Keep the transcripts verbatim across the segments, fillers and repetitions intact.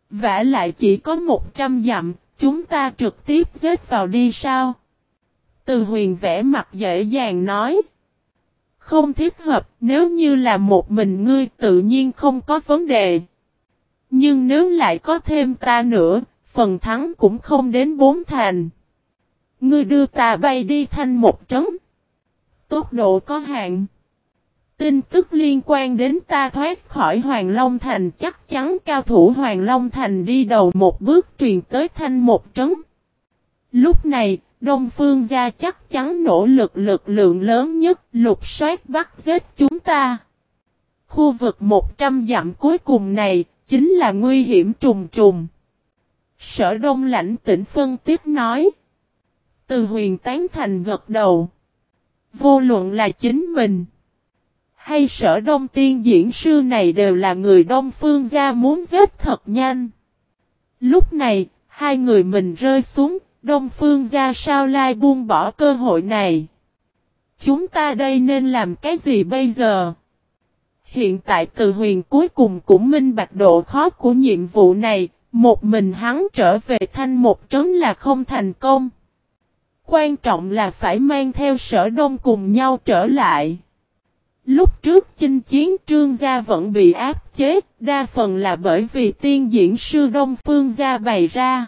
Vả lại chỉ có một trăm dặm, chúng ta trực tiếp giết vào đi sao? Từ Huyền vẽ mặt dễ dàng nói. Không thích hợp, nếu như là một mình ngươi tự nhiên không có vấn đề. Nhưng nếu lại có thêm ta nữa, phần thắng cũng không đến bốn thành. Ngươi đưa ta bay đi thanh một trấn. Tốc độ có hạn. Tin tức liên quan đến ta thoát khỏi Hoàng Long Thành chắc chắn cao thủ Hoàng Long Thành đi đầu một bước truyền tới thanh một trấn. Lúc này, Đông Phương gia chắc chắn nỗ lực lực lượng lớn nhất lục soát bắt giết chúng ta. Khu vực một trăm dặm cuối cùng này, chính là nguy hiểm trùng trùng. Sở Đông lãnh tĩnh phân tiếp nói. Từ Huyền tán thành gật đầu. Vô luận là chính mình hay Sở Đông tiên diễn sư này đều là người Đông Phương gia muốn giết thật nhanh. Lúc này, hai người mình rơi xuống, Đông Phương gia sao lai buông bỏ cơ hội này. Chúng ta đây nên làm cái gì bây giờ? Hiện tại Từ Huyền cuối cùng cũng minh bạch độ khó của nhiệm vụ này, một mình hắn trở về thanh một trấn là không thành công. Quan trọng là phải mang theo Sở Đông cùng nhau trở lại. Lúc trước chinh chiến Trương gia vẫn bị áp chế, đa phần là bởi vì tiên diễn sư Đông Phương gia bày ra.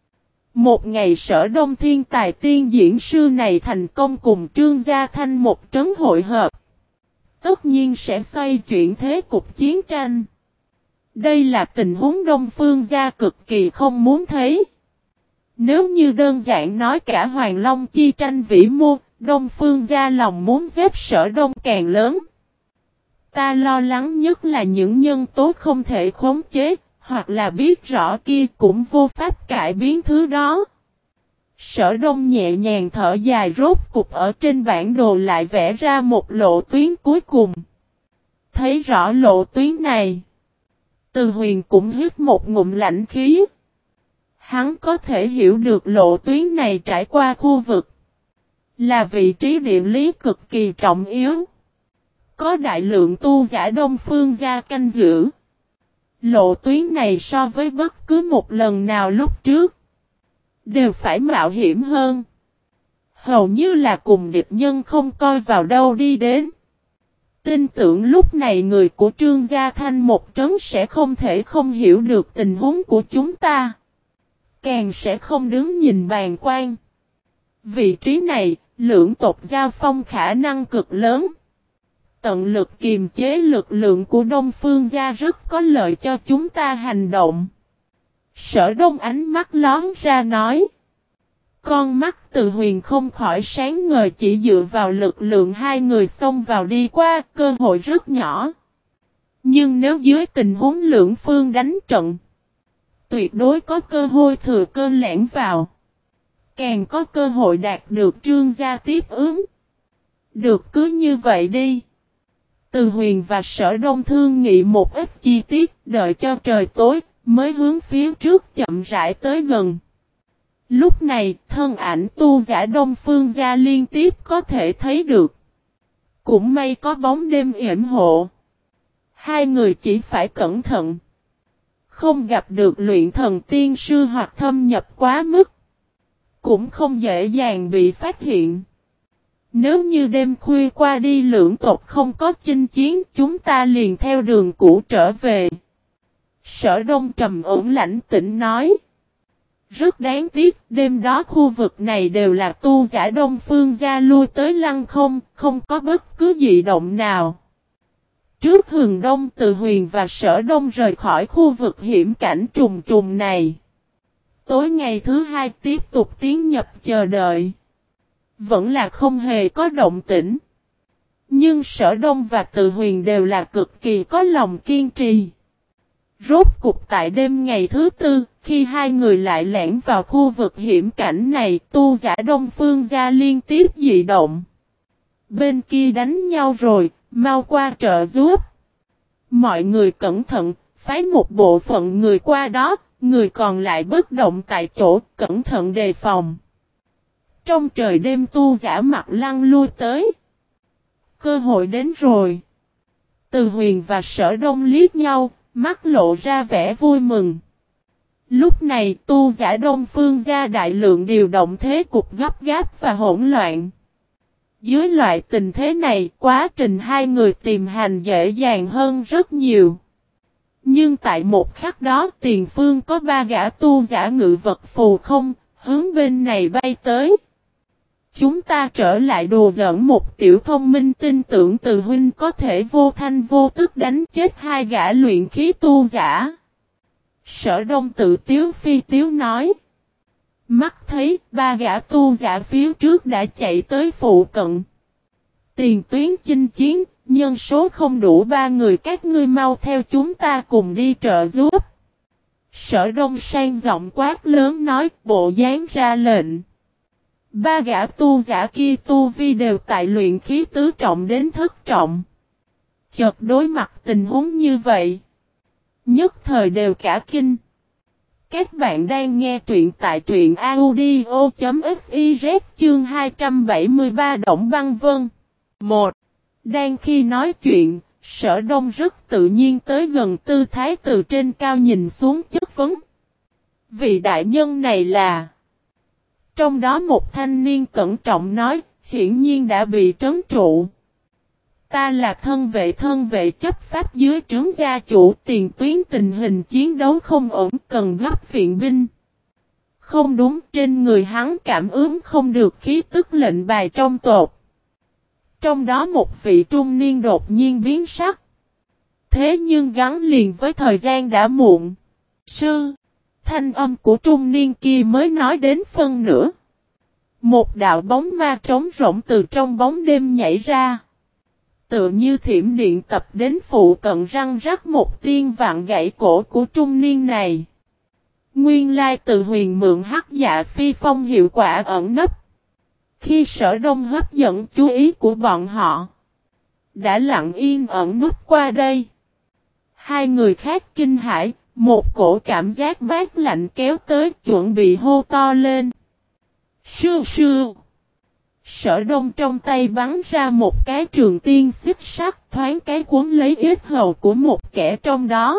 Một ngày Sở Đông thiên tài tiên diễn sư này thành công cùng Trương gia thanh một trấn hội hợp. Tất nhiên sẽ xoay chuyển thế cục chiến tranh. Đây là tình huống Đông Phương gia cực kỳ không muốn thấy. Nếu như đơn giản nói cả Hoàng Long chi tranh vĩ mô, Đông Phương gia lòng muốn giết Sở Đông càng lớn. Ta lo lắng nhất là những nhân tố không thể khống chế, hoặc là biết rõ kia cũng vô pháp cải biến thứ đó. Sở Đông nhẹ nhàng thở dài rốt cục ở trên bản đồ lại vẽ ra một lộ tuyến cuối cùng. Thấy rõ lộ tuyến này, Từ Huyền cũng hít một ngụm lạnh khí. Hắn có thể hiểu được lộ tuyến này trải qua khu vực, là vị trí địa lý cực kỳ trọng yếu. Có đại lượng tu giả Đông Phương gia canh giữ. Lộ tuyến này so với bất cứ một lần nào lúc trước đều phải mạo hiểm hơn. Hầu như là cùng địch nhân không coi vào đâu đi đến. Tin tưởng lúc này người của Trương Gia Thanh một trấn sẽ không thể không hiểu được tình huống của chúng ta. Càng sẽ không đứng nhìn bàn quan. Vị trí này, lưỡng tộc giao phong khả năng cực lớn. Tận lực kiềm chế lực lượng của Đông Phương gia rất có lợi cho chúng ta hành động. Sở Đông ánh mắt lón ra nói. Con mắt Từ Huyền không khỏi sáng ngời, chỉ dựa vào lực lượng hai người xông vào đi qua, cơ hội rất nhỏ. Nhưng nếu dưới tình huống lưỡng phương đánh trận, tuyệt đối có cơ hội thừa cơ lẻn vào. Càng có cơ hội đạt được Trương gia tiếp ứng. Được cứ như vậy đi. Từ Huyền và Sở Đông thương nghị một ít chi tiết, đợi cho trời tối, mới hướng phía trước chậm rãi tới gần. Lúc này, thân ảnh tu giả Đông Phương gia liên tiếp có thể thấy được. Cũng may có bóng đêm yểm hộ. Hai người chỉ phải cẩn thận. Không gặp được luyện thần tiên sư hoặc thâm nhập quá mức. Cũng không dễ dàng bị phát hiện. Nếu như đêm khuya qua đi lưỡng tộc không có chinh chiến, chúng ta liền theo đường cũ trở về. Sở Đông trầm ổn lãnh tĩnh nói. Rất đáng tiếc, đêm đó khu vực này đều là tu giả Đông Phương gia lui tới lăng không, không có bất cứ dị động nào. Trước hừng đông Từ Huyền và Sở Đông rời khỏi khu vực hiểm cảnh trùng trùng này. Tối ngày thứ hai tiếp tục tiến nhập chờ đợi. Vẫn là không hề có động tĩnh. Nhưng Sở Đông và Từ Huyền đều là cực kỳ có lòng kiên trì. Rốt cục tại đêm ngày thứ tư, khi hai người lại lẻn vào khu vực hiểm cảnh này, tu giả Đông Phương gia liên tiếp dị động. Bên kia đánh nhau rồi, mau qua trợ giúp. Mọi người cẩn thận, phái một bộ phận người qua đó, người còn lại bất động tại chỗ, cẩn thận đề phòng. Trong trời đêm tu giả mặt lăng lui tới. Cơ hội đến rồi. Từ Huyền và Sở Đông liếc nhau, mắt lộ ra vẻ vui mừng. Lúc này tu giả Đông Phương gia đại lượng điều động thế cục gấp gáp và hỗn loạn. Dưới loại tình thế này, quá trình hai người tìm hành dễ dàng hơn rất nhiều. Nhưng tại một khắc đó tiền phương có ba gã tu giả ngự vật phù không, hướng bên này bay tới. Chúng ta trở lại đùa giỡn một tiểu thông minh tin tưởng từ huynh có thể vô thanh vô tức đánh chết hai gã luyện khí tu giả. Sở Đông tự tiếu phi tiếu nói. Mắt thấy ba gã tu giả phía trước đã chạy tới phụ cận. Tiền tuyến chinh chiến, nhân số không đủ ba người, các ngươi mau theo chúng ta cùng đi trợ giúp. Sở Đông sang giọng quát lớn nói, bộ dáng ra lệnh. Ba gã tu giả kia tu vi đều tại luyện khí tứ trọng đến thất trọng. Chợt đối mặt tình huống như vậy, nhất thời đều cả kinh. Các bạn đang nghe truyện tại truyện audio chấm fiz chương hai trăm bảy mươi ba Động Băng Vân. một. Đang khi nói chuyện, Sở Đông rất tự nhiên tới gần tư thái từ trên cao nhìn xuống chất vấn. Vị đại nhân này là... Trong đó một thanh niên cẩn trọng nói, hiển nhiên đã bị trấn trụ. Ta là thân vệ thân vệ chấp pháp dưới trướng gia chủ, tiền tuyến tình hình chiến đấu không ổn, cần gấp viện binh. Không đúng, trên người hắn cảm ứng không được khí tức lệnh bài trong tột. Trong đó một vị trung niên đột nhiên biến sắc. Thế nhưng gắn liền với thời gian đã muộn. Sư, thanh âm của trung niên kia mới nói đến phân nửa. Một đạo bóng ma trống rỗng từ trong bóng đêm nhảy ra. Tựa như thiểm điện tập đến phụ cận răng rắc một tiên vạn gãy cổ của trung niên này. Nguyên lai từ huyền mượn hắc dạ phi phong hiệu quả ẩn nấp. Khi Sở Đông hấp dẫn chú ý của bọn họ, đã lặng yên ẩn núp qua đây. Hai người khác kinh hãi, một cổ cảm giác mát lạnh kéo tới, chuẩn bị hô to lên. Sư sư. Sở Đông trong tay bắn ra một cái trường tiên xích sắt, thoáng cái cuốn lấy yết hầu của một kẻ trong đó.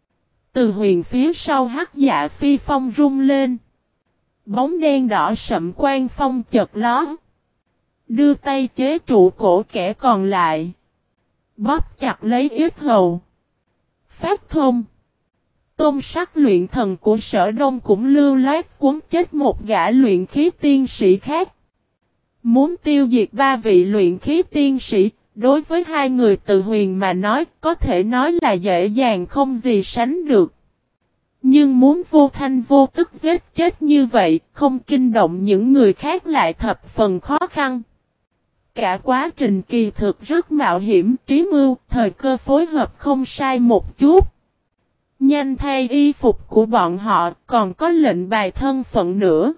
Từ huyền phía sau hắc dạ phi phong rung lên. Bóng đen đỏ sậm quang phong chợt ló. Đưa tay chế trụ cổ kẻ còn lại. Bóp chặt lấy yết hầu. Phát thông. Tôn sắc luyện thần của Sở Đông cũng lưu loát cuốn chết một gã luyện khí tiên sĩ khác. Muốn tiêu diệt ba vị luyện khí tiên sĩ, đối với hai người từ huyền mà nói, có thể nói là dễ dàng không gì sánh được. Nhưng muốn vô thanh vô tức giết chết như vậy, không kinh động những người khác lại thập phần khó khăn. Cả quá trình kỳ thực rất mạo hiểm, trí mưu, thời cơ phối hợp không sai một chút. Nhanh thay y phục của bọn họ, còn có lệnh bài thân phận nữa.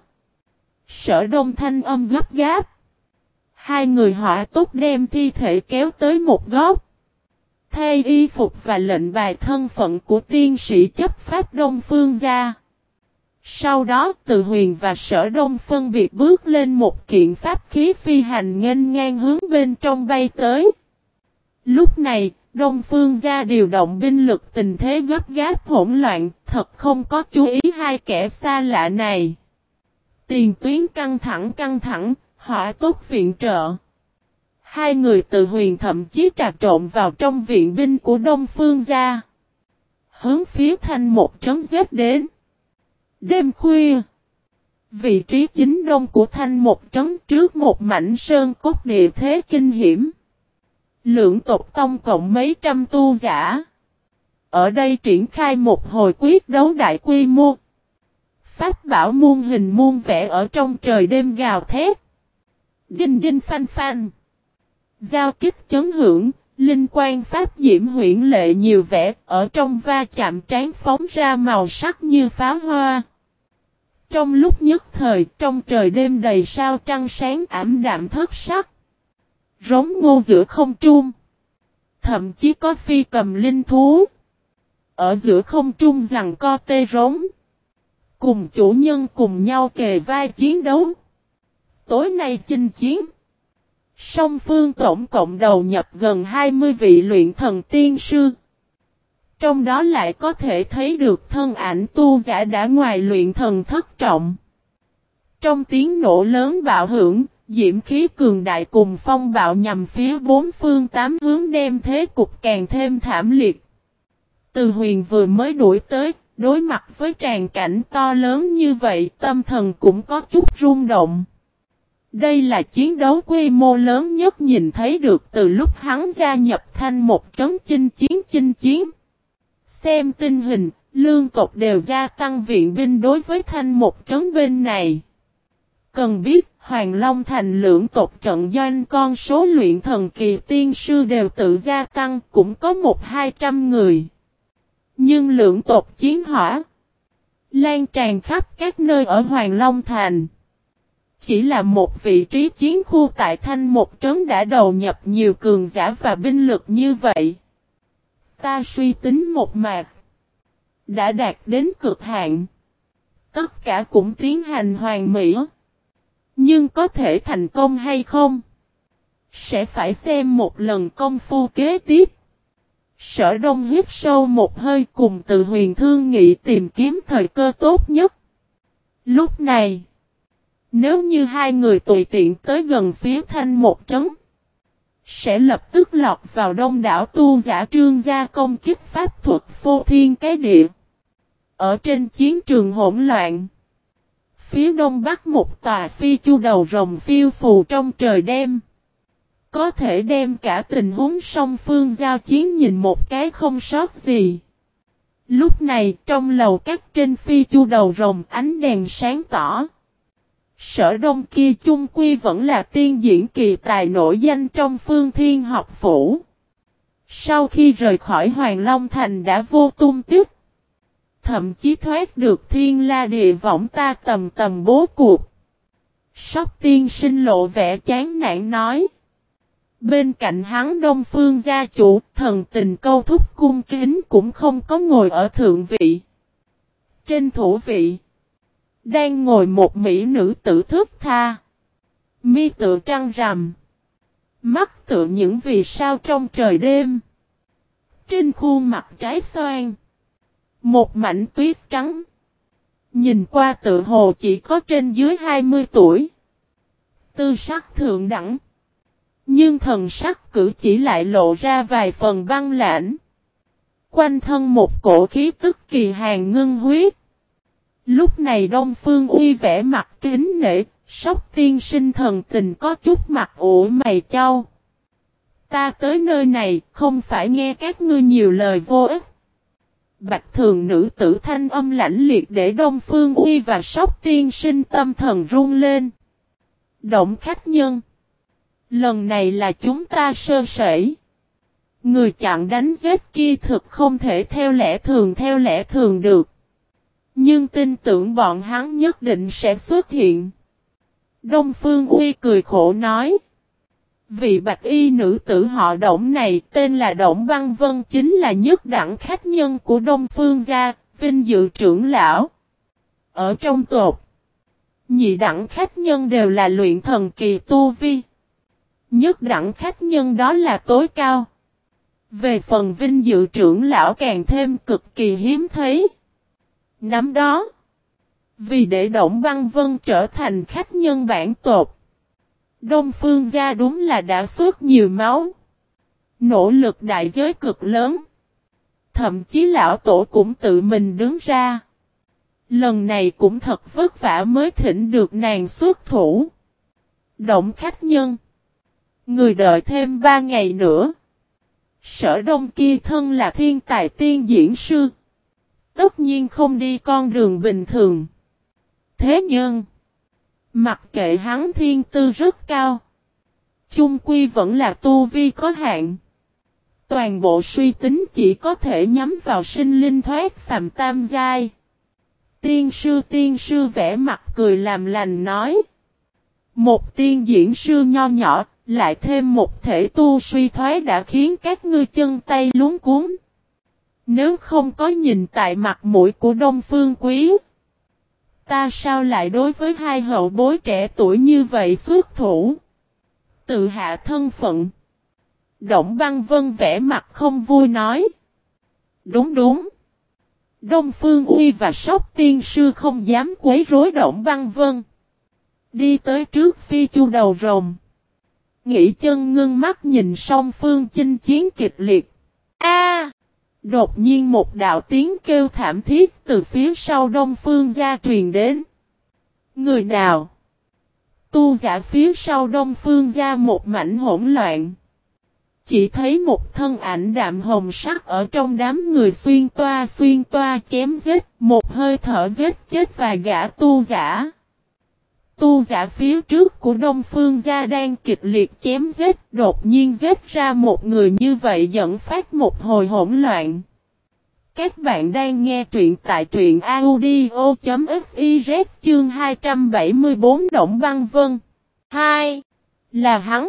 Sở Đông thanh âm gấp gáp. Hai người họ tốt đem thi thể kéo tới một góc. Thay y phục và lệnh bài thân phận của tiên sĩ chấp pháp Đông Phương gia. Sau đó Từ Huyền và Sở Đông phân biệt bước lên một kiện pháp khí phi hành nghênh ngang hướng bên trong bay tới. Lúc này, Đông Phương gia điều động binh lực, tình thế gấp gáp hỗn loạn, thật không có chú ý hai kẻ xa lạ này. Tiền tuyến căng thẳng căng thẳng, họ tốt viện trợ. Hai người Từ Huyền thậm chí trà trộn vào trong viện binh của Đông Phương gia. Hướng phía thanh một trấn giết đến. Đêm khuya, vị trí chính đông của thanh một trấn trước một mảnh sơn cốt địa thế kinh hiểm. Lượng tộc tông cộng mấy trăm tu giả. Ở đây triển khai một hồi quyết đấu đại quy mô. Pháp bảo muôn hình muôn vẻ ở trong trời đêm gào thét. Đinh đinh phanh phanh. Giao kích chấn hưởng, linh quan pháp diễm huyễn lệ nhiều vẻ, ở trong va chạm trán phóng ra màu sắc như pháo hoa. Trong lúc nhất thời, trong trời đêm đầy sao trăng sáng ảm đạm thất sắc. Rống ngô giữa không trung. Thậm chí có phi cầm linh thú. Ở giữa không trung giằng co tê rống. Cùng chủ nhân cùng nhau kề vai chiến đấu. Tối nay chinh chiến. Song phương tổng cộng đầu nhập gần hai mươi vị luyện thần tiên sư. Trong đó lại có thể thấy được thân ảnh tu giả đã ngoài luyện thần thất trọng. Trong tiếng nổ lớn bạo hưởng, diễm khí cường đại cùng phong bạo nhằm phía bốn phương tám hướng đem thế cục càng thêm thảm liệt. Từ Huyền vừa mới đuổi tới, đối mặt với tràn cảnh to lớn như vậy, tâm thần cũng có chút rung động. Đây là chiến đấu quy mô lớn nhất nhìn thấy được từ lúc hắn gia nhập Thanh một trấn chinh chiến chinh chiến. Xem tình hình, lương tộc đều gia tăng viện binh đối với Thanh một trấn bên này. Cần biết, Hoàng Long Thành lưỡng tộc trận doanh con số luyện thần kỳ tiên sư đều tự gia tăng cũng có một hai trăm người. Nhưng lưỡng tộc chiến hỏa lan tràn khắp các nơi ở Hoàng Long Thành. Chỉ là một vị trí chiến khu tại Thanh một trấn đã đầu nhập nhiều cường giả và binh lực như vậy. Ta suy tính một mạc. Đã đạt đến cực hạn. Tất cả cũng tiến hành hoàn mỹ. Nhưng có thể thành công hay không? Sẽ phải xem một lần công phu kế tiếp. Sở Đông hít sâu một hơi cùng Từ Huyền thương nghị tìm kiếm thời cơ tốt nhất. Lúc này, nếu như hai người tùy tiện tới gần phía Thanh một trấn, sẽ lập tức lọt vào đông đảo tu giả Trương gia công kích pháp thuật phô thiên cái địa. Ở trên chiến trường hỗn loạn, phía đông bắc một tòa phi chu đầu rồng phiêu phù trong trời đêm. Có thể đem cả tình huống song phương giao chiến nhìn một cái không sót gì. Lúc này trong lầu các trên phi chu đầu rồng ánh đèn sáng tỏ. Sở Đông kia chung quy vẫn là tiên diễn kỳ tài nổi danh trong Phương Thiên học phủ. Sau khi rời khỏi Hoàng Long Thành đã vô tung tích. Thậm chí thoát được thiên la địa võng ta tầm tầm bố cuộc. Sóc tiên sinh lộ vẻ chán nản nói. Bên cạnh hắn Đông Phương gia chủ, thần tình câu thúc cung kính cũng không có ngồi ở thượng vị. Trên thủ vị, đang ngồi một mỹ nữ tử thước tha. Mi tựa trăng rằm. Mắt tựa những vì sao trong trời đêm. Trên khuôn mặt trái xoan. Một mảnh tuyết trắng. Nhìn qua tự hồ chỉ có trên dưới hai mươi tuổi. Tư sắc thượng đẳng. Nhưng thần sắc cử chỉ lại lộ ra vài phần băng lãnh. Quanh thân một cổ khí tức kỳ hàn ngưng huyết. Lúc này Đông Phương Uy vẻ mặt kính nể, Sóc tiên sinh thần tình có chút mặt ủ mày chau. Ta tới nơi này không phải nghe các ngươi nhiều lời vô ích. Bạch thường nữ tử thanh âm lãnh liệt để Đông Phương Uy và Sóc tiên sinh tâm thần run lên. Động khách nhân. Lần này là chúng ta sơ sẩy. Người chặn đánh giết kia thực không thể theo lẽ thường theo lẽ thường được. Nhưng tin tưởng bọn hắn nhất định sẽ xuất hiện. Đông Phương Uy cười khổ nói. Vị bạch y nữ tử họ Đổng này tên là Đổng Băng Vân chính là nhất đẳng khách nhân của Đông Phương gia, vinh dự trưởng lão. Ở trong tộc, nhị đẳng khách nhân đều là luyện thần kỳ tu vi. Nhất đẳng khách nhân đó là tối cao. Về phần vinh dự trưởng lão càng thêm cực kỳ hiếm thấy. Năm đó, vì để Đổng Băng Vân trở thành khách nhân bản tộc, Đông Phương gia đúng là đã xuất nhiều máu. Nỗ lực đại giới cực lớn. Thậm chí lão tổ cũng tự mình đứng ra. Lần này cũng thật vất vả mới thỉnh được nàng xuất thủ. Động khách nhân. Người đợi thêm ba ngày nữa. Sở Đông kia thân là thiên tài tiên diễn sư. Tất nhiên không đi con đường bình thường. Thế nhưng, mặc kệ hắn thiên tư rất cao, chung quy vẫn là tu vi có hạn. Toàn bộ suy tính chỉ có thể nhắm vào sinh linh thoát phàm tam giai. Tiên sư tiên sư vẽ mặt cười làm lành nói. Một tiên diễn sư nho nhỏ, lại thêm một thể tu suy thoái đã khiến các ngươi chân tay luống cuống. Nếu không có nhìn tại mặt mũi của Đông Phương Quý, ta sao lại đối với hai hậu bối trẻ tuổi như vậy xuất thủ? Tự hạ thân phận. Đổng Băng Vân vẽ mặt không vui nói. Đúng đúng. Đông Phương Uy và Sóc Tiên Sư không dám quấy rối Động Băng Vân. Đi tới trước phi chu đầu rồng. Nghĩ chân ngưng mắt nhìn song phương chinh chiến kịch liệt. A! Đột nhiên một đạo tiếng kêu thảm thiết từ phía sau Đông Phương gia truyền đến. Người nào? Tu giả phía sau Đông Phương gia một mảnh hỗn loạn. Chỉ thấy một thân ảnh đạm hồng sắc ở trong đám người xuyên toa xuyên toa chém giết, một hơi thở giết chết vài gã tu giả. Tu giả phía trước của Đông Phương gia đang kịch liệt chém giết, đột nhiên giết ra một người như vậy dẫn phát một hồi hỗn loạn. Các bạn đang nghe truyện tại truyện audio.fiz chương hai trăm bảy mươi tư Động Băng Vân. hai. Là hắn.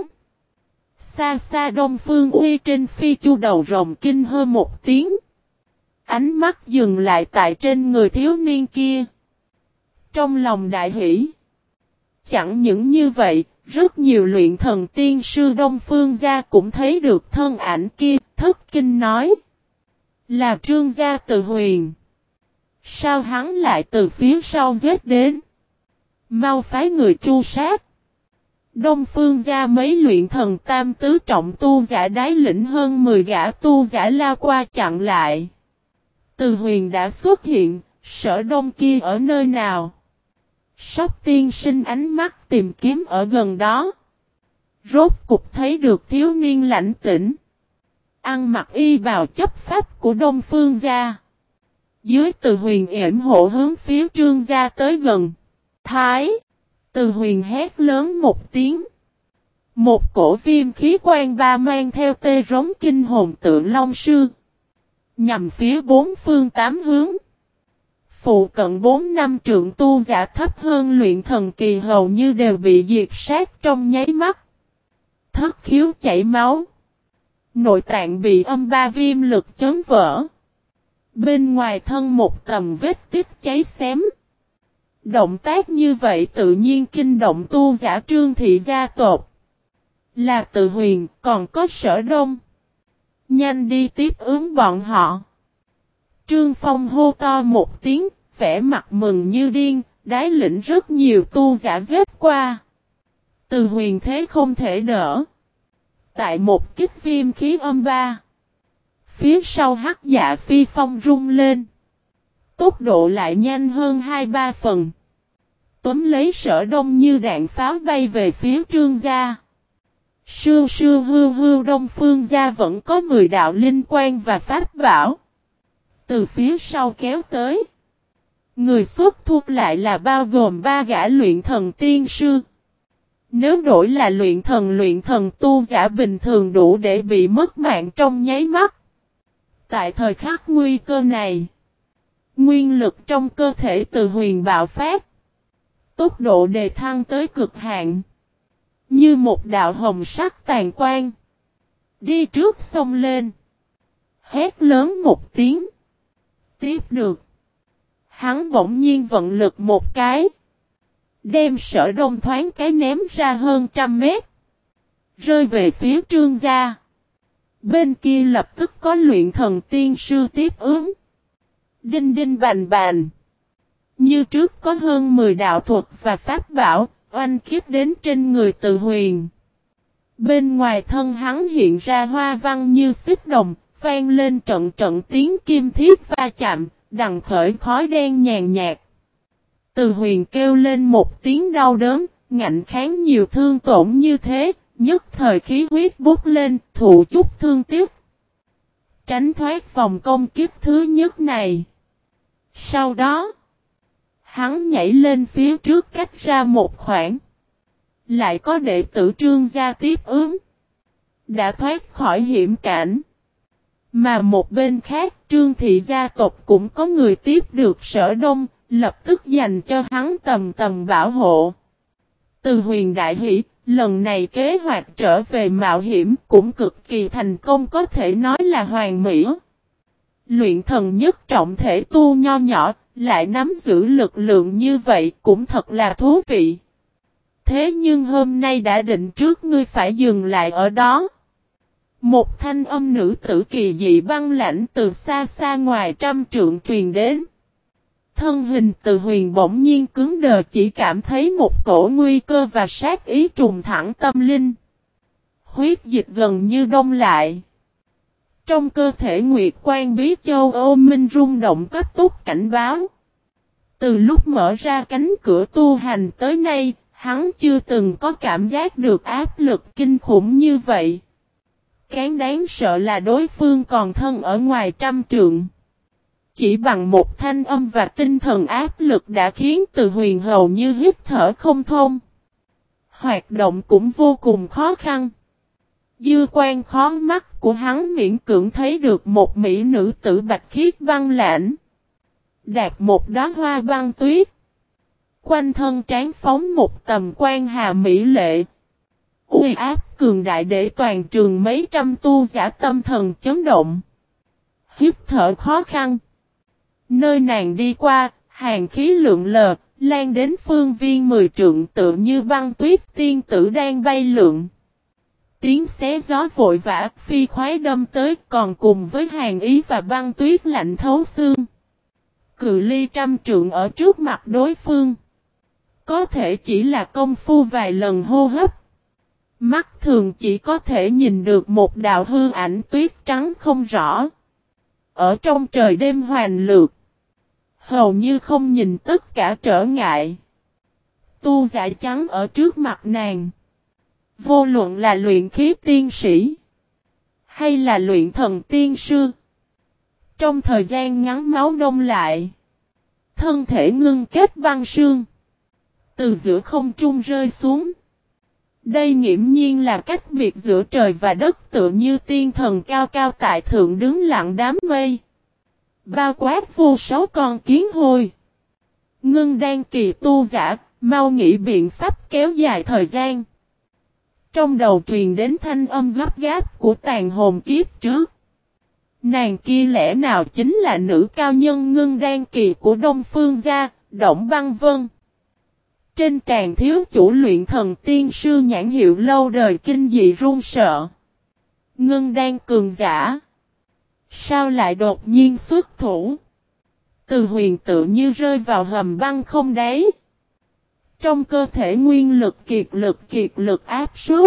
Xa xa Đông Phương Uy trên phi chu đầu rồng kinh hơ một tiếng. Ánh mắt dừng lại tại trên người thiếu niên kia. Trong lòng đại hỷ. Chẳng những như vậy, rất nhiều luyện thần tiên sư Đông Phương gia cũng thấy được thân ảnh kia, thất kinh nói. Là Trương gia Từ Huyền. Sao hắn lại từ phía sau giết đến? Mau phái người tru sát. Đông Phương gia mấy luyện thần tam tứ trọng tu giả đái lĩnh hơn mười gã tu giả lao qua chặn lại. Từ Huyền đã xuất hiện, Sở Đông kia ở nơi nào? Sóc tiên sinh ánh mắt tìm kiếm ở gần đó. Rốt cục thấy được thiếu niên lãnh tĩnh. Ăn mặc y bào chấp pháp của Đông Phương gia. Dưới Từ Huyền yểm hộ hướng phía Trương gia tới gần. Thái! Từ Huyền hét lớn một tiếng. Một cổ viêm khí quan ba mang theo tê rống kinh hồn tượng long sư. Nhằm phía bốn phương tám hướng. Phụ cận bốn năm trượng tu giả thấp hơn luyện thần kỳ hầu như đều bị diệt sát trong nháy mắt. Thất khiếu chảy máu. Nội tạng bị âm ba viêm lực chấn vỡ. Bên ngoài thân một tầm vết tích cháy xém. Động tác như vậy tự nhiên kinh động tu giả Trương thị gia tộc. Là Từ Huyền, còn có Sở Đông. Nhanh đi tiếp ứng bọn họ. Trương Phong hô to một tiếng, vẻ mặt mừng như điên, đái lĩnh rất nhiều tu giả giết qua. Từ Huyền thế không thể đỡ. Tại một kích viêm khí âm ba. Phía sau hắc dạ phi phong rung lên. Tốc độ lại nhanh hơn hai ba phần. Túm lấy Sở Đông như đạn pháo bay về phía Trương gia. Sưu sưu hưu hưu Đông Phương gia vẫn có mười đạo linh quan và pháp bảo. Từ phía sau kéo tới. Người xuất thuộc lại là bao gồm ba gã luyện thần tiên sư. Nếu đổi là luyện thần luyện thần tu giả bình thường đủ để bị mất mạng trong nháy mắt. Tại thời khắc nguy cơ này. Nguyên lực trong cơ thể Từ Huyền bạo phát. Tốc độ đề thăng tới cực hạn. Như một đạo hồng sắc tàn quang. Đi trước xông lên. Hét lớn một tiếng. Tiếp được. Hắn bỗng nhiên vận lực một cái. Đem Sở Đông thoáng cái ném ra hơn trăm mét. Rơi về phía Trương gia. Bên kia lập tức có luyện thần tiên sư tiếp ứng. Đinh đinh bành bành. Như trước có hơn mười đạo thuật và pháp bảo, oanh kiếp đến trên người Từ Huyền. Bên ngoài thân hắn hiện ra hoa văn như xích đồng, vang lên trận trận tiếng kim thiết va chạm, đằng khởi khói đen nhàn nhạt. Từ Huyền kêu lên một tiếng đau đớn, ngạnh kháng nhiều thương tổn như thế, nhất thời khí huyết bút lên, thụ chút thương tiếc. Tránh thoát vòng công kiếp thứ nhất này. Sau đó, hắn nhảy lên phía trước cách ra một khoảng. Lại có đệ tử Trương gia tiếp ứng. Đã thoát khỏi hiểm cảnh. Mà một bên khác Trương thị gia tộc cũng có người tiếp được Sở Đông, lập tức dành cho hắn tầm tầm bảo hộ. Từ Huyền đại hỷ, lần này kế hoạch trở về mạo hiểm cũng cực kỳ thành công, có thể nói là hoàn mỹ. Luyện thần nhất trọng thể tu nho nhỏ, lại nắm giữ lực lượng như vậy cũng thật là thú vị. Thế nhưng hôm nay đã định trước ngươi phải dừng lại ở đó. Một thanh âm nữ tử kỳ dị băng lãnh từ xa xa ngoài trăm trượng truyền đến. Thân hình Từ Huyền bỗng nhiên cứng đờ, chỉ cảm thấy một cổ nguy cơ và sát ý trùng thẳng tâm linh. Huyết dịch gần như đông lại. Trong cơ thể Nguyệt Quan Bí Châu Ô Minh rung động cấp tốc cảnh báo. Từ lúc mở ra cánh cửa tu hành tới nay, hắn chưa từng có cảm giác được áp lực kinh khủng như vậy. Càng đáng sợ là đối phương còn thân ở ngoài trăm trượng. Chỉ bằng một thanh âm và tinh thần áp lực đã khiến Từ Huyền hầu như hít thở không thông. Hoạt động cũng vô cùng khó khăn. Dư quan khó mắt của hắn miễn cưỡng thấy được một mỹ nữ tử bạch khiết băng lãnh. Đạt một đóa hoa băng tuyết. Quanh thân trán phóng một tầm quan hà mỹ lệ. Uy áp cường đại để toàn trường mấy trăm tu giả tâm thần chấn động. Hít thở khó khăn. Nơi nàng đi qua, hàn khí lượng lờ, lan đến phương viên mười trượng tự như băng tuyết tiên tử đang bay lượn. Tiếng xé gió vội vã, phi khoái đâm tới còn cùng với hàn ý và băng tuyết lạnh thấu xương. Cự ly trăm trượng ở trước mặt đối phương. Có thể chỉ là công phu vài lần hô hấp. Mắt thường chỉ có thể nhìn được một đạo hư ảnh tuyết trắng không rõ. Ở trong trời đêm hoành lược. Hầu như không nhìn tất cả trở ngại. Tu giả trắng ở trước mặt nàng. Vô luận là luyện khí tiên sĩ. Hay là luyện thần tiên sư. Trong thời gian ngắn máu đông lại. Thân thể ngưng kết băng sương. Từ giữa không trung rơi xuống. Đây nghiễm nhiên là cách biệt giữa trời và đất, tựa như tiên thần cao cao tại thượng đứng lặng đám mây. Bao quát vô số con kiến hôi. Ngưng đan kỳ tu giả, mau nghĩ biện pháp kéo dài thời gian. Trong đầu truyền đến thanh âm gấp gáp của tàn hồn kiếp trước. Nàng kia lẽ nào chính là nữ cao nhân ngưng đan kỳ của Đông Phương gia, Đổng Băng Vân. Trên tràn thiếu chủ luyện thần tiên sư nhãn hiệu lâu đời kinh dị run sợ. Ngưng đan cường giả. Sao lại đột nhiên xuất thủ? Từ Huyền tự như rơi vào hầm băng không đáy. Trong cơ thể nguyên lực kiệt lực kiệt lực áp suốt.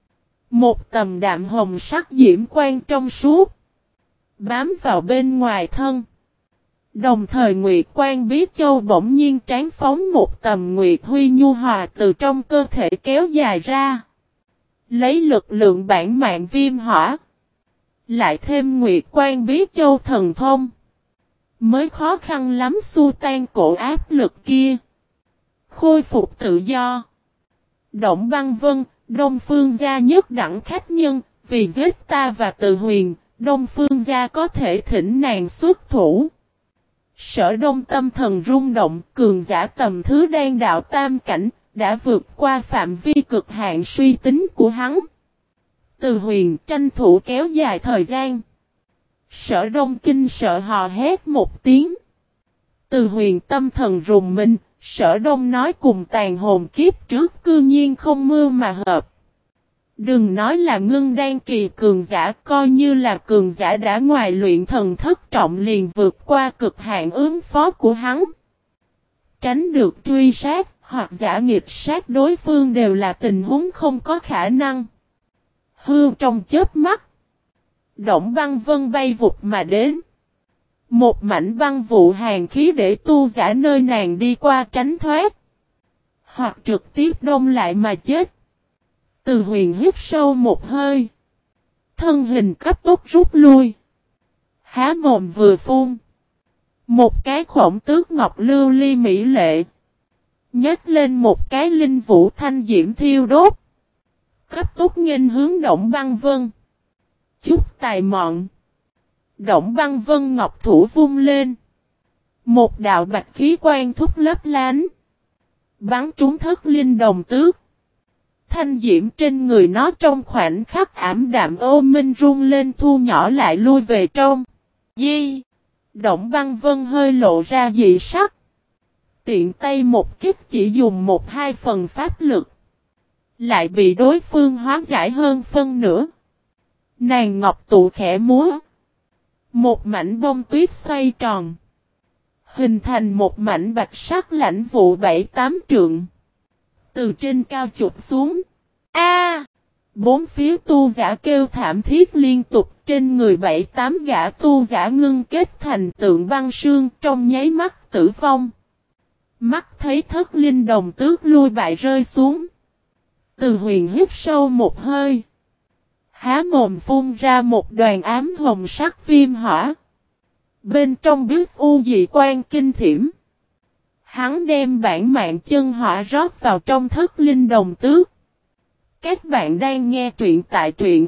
Một tầm đạm hồng sắc diễm quang trong suốt. Bám vào bên ngoài thân. Đồng thời Nguyệt Quan Bí Châu bỗng nhiên trán phóng một tầm Nguyệt Huy nhu hòa từ trong cơ thể kéo dài ra. Lấy lực lượng bản mạng viêm hỏa. Lại thêm Nguyệt Quan Bí Châu thần thông. Mới khó khăn lắm xua tan cổ áp lực kia. Khôi phục tự do. Đổng Băng Vân, Đông Phương gia nhất đẳng khách nhân, vì giết ta và Từ Huyền, Đông Phương gia có thể thỉnh nàng xuất thủ. Sở Đông tâm thần rung động, cường giả tầm thứ đan đạo tam cảnh, đã vượt qua phạm vi cực hạn suy tính của hắn. Từ Huyền tranh thủ kéo dài thời gian. Sở Đông kinh sợ hò hét một tiếng. Từ Huyền tâm thần rùng mình, Sở Đông nói cùng tàn hồn kiếp trước cư nhiên không mưa mà hợp. Đừng nói là ngưng đan kỳ cường giả, coi như là cường giả đã ngoài luyện thần thất trọng liền vượt qua cực hạn ứng phó của hắn. Tránh được truy sát, hoặc giả nghịch sát đối phương đều là tình huống không có khả năng. Hư trong chớp mắt. Đổng Băng Vân bay vụt mà đến. Một mảnh băng vụ hàn khí để tu giả nơi nàng đi qua tránh thoát. Hoặc trực tiếp đông lại mà chết. Từ Huyền hít sâu một hơi. Thân hình cấp tốc rút lui. Há mồm vừa phun. Một cái khổng tước ngọc lưu ly mỹ lệ. Nhét lên một cái linh vũ thanh diễm thiêu đốt. Cấp tốc nghênh hướng Đổng Băng Vân. Chút tài mọn. Đổng Băng Vân ngọc thủ vung lên. Một đạo bạch khí quang thúc lấp lánh. Bắn trúng thất linh đồng tước. Thanh diễm trên người nó trong khoảnh khắc ảm đạm ô minh rung lên thu nhỏ lại lui về trong. Di. Đổng Băng Vân hơi lộ ra dị sắc. Tiện tay một kích chỉ dùng một hai phần pháp lực. Lại bị đối phương hóa giải hơn phân nửa. Nàng ngọc tụ khẽ múa. Một mảnh bông tuyết xoay tròn. Hình thành một mảnh bạch sắc lãnh vụ bảy tám trượng. Từ trên cao chụp xuống. A! Bốn phía tu giả kêu thảm thiết liên tục, trên người bảy tám gã tu giả ngưng kết thành tượng băng sương trong nháy mắt tử vong. Mắt thấy thất linh đồng tước lui bại rơi xuống. Từ huyền hít sâu một hơi. Há mồm phun ra một đoàn ám hồng sắc viêm hỏa. Bên trong biết u dị quan kinh thiểm. Hắn đem bản mạng chân hỏa rót vào trong thất linh đồng tước. Các bạn đang nghe truyện tại truyện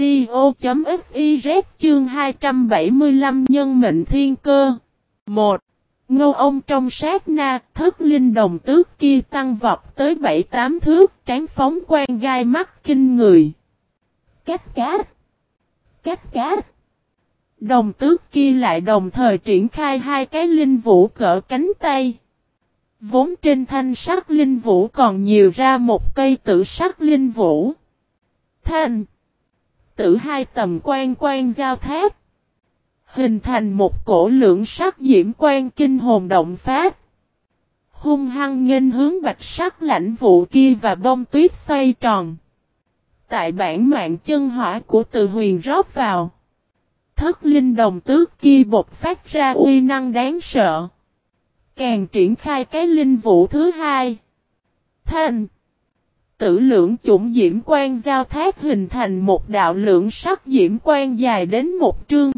audio.fiz chương hai trăm bảy mươi lăm nhân mệnh thiên cơ. một. Ngô ông trong sát na, thất linh đồng tước kia tăng vọt tới bảy tám thước, trán phóng quang gai mắt kinh người. Cách cát. Cách cát. Đồng tước kia lại đồng thời triển khai hai cái linh vũ cỡ cánh tay. Vốn trên thanh sắc linh vũ còn nhiều ra một cây tử sắc linh vũ. Thanh. Tử hai tầm quan quan giao thác. Hình thành một cổ lượng sắc diễm quan kinh hồn động phát. Hung hăng nghênh hướng bạch sắc lãnh vụ kia và bông tuyết xoay tròn. Tại bản mạng chân hỏa của Từ Huyền rót vào. Thất linh đồng tước kia bộc phát ra uy năng đáng sợ. Càng triển khai cái linh vũ thứ hai. Thanh. Tử lượng chủng diễm quan giao thác hình thành một đạo lượng sắc diễm quan dài đến một trương.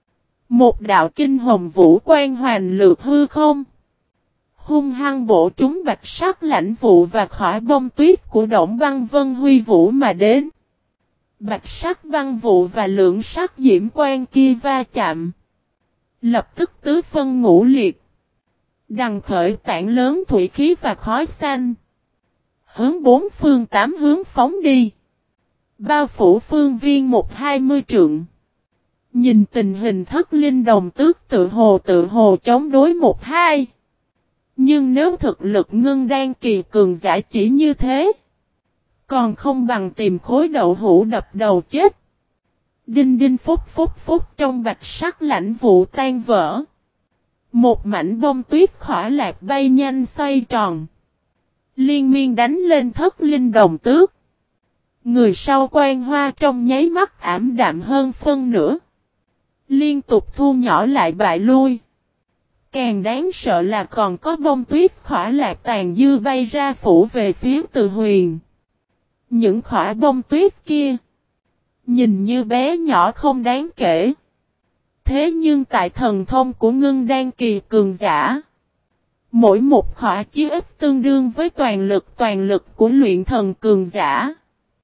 Một đạo kinh hồng vũ quan hoàn lược hư không. Hung hăng bổ trúng bạch sắc lãnh vụ và khỏi bông tuyết của Động Băng Vân Huy Vũ mà đến. Bạch sắc băng vụ và lượng sắc diễm quan kia va chạm. Lập tức tứ phân ngũ liệt. Đằng khởi tảng lớn thủy khí và khói xanh. Hướng bốn phương tám hướng phóng đi. Bao phủ phương viên một hai mươi trượng. Nhìn tình hình thất linh đồng tước tự hồ tự hồ chống đối một hai. Nhưng nếu thực lực ngưng đan kỳ cường giả chỉ như thế. Còn không bằng tìm khối đậu hũ đập đầu chết. Đinh đinh phúc phúc phúc trong bạch sắc lãnh vụ tan vỡ. Một mảnh bông tuyết khỏa lạc bay nhanh xoay tròn. Liên miên đánh lên thất linh đồng tước. Người sau quan hoa trong nháy mắt ảm đạm hơn phân nửa. Liên tục thu nhỏ lại bại lui. Càng đáng sợ là còn có bông tuyết khỏa lạc tàn dư bay ra phủ về phía Từ Huyền. Những khỏa bông tuyết kia. Nhìn như bé nhỏ không đáng kể. Thế nhưng tại thần thông của ngưng đan kỳ cường giả. Mỗi một khỏa chí ít tương đương với toàn lực toàn lực của luyện thần cường giả.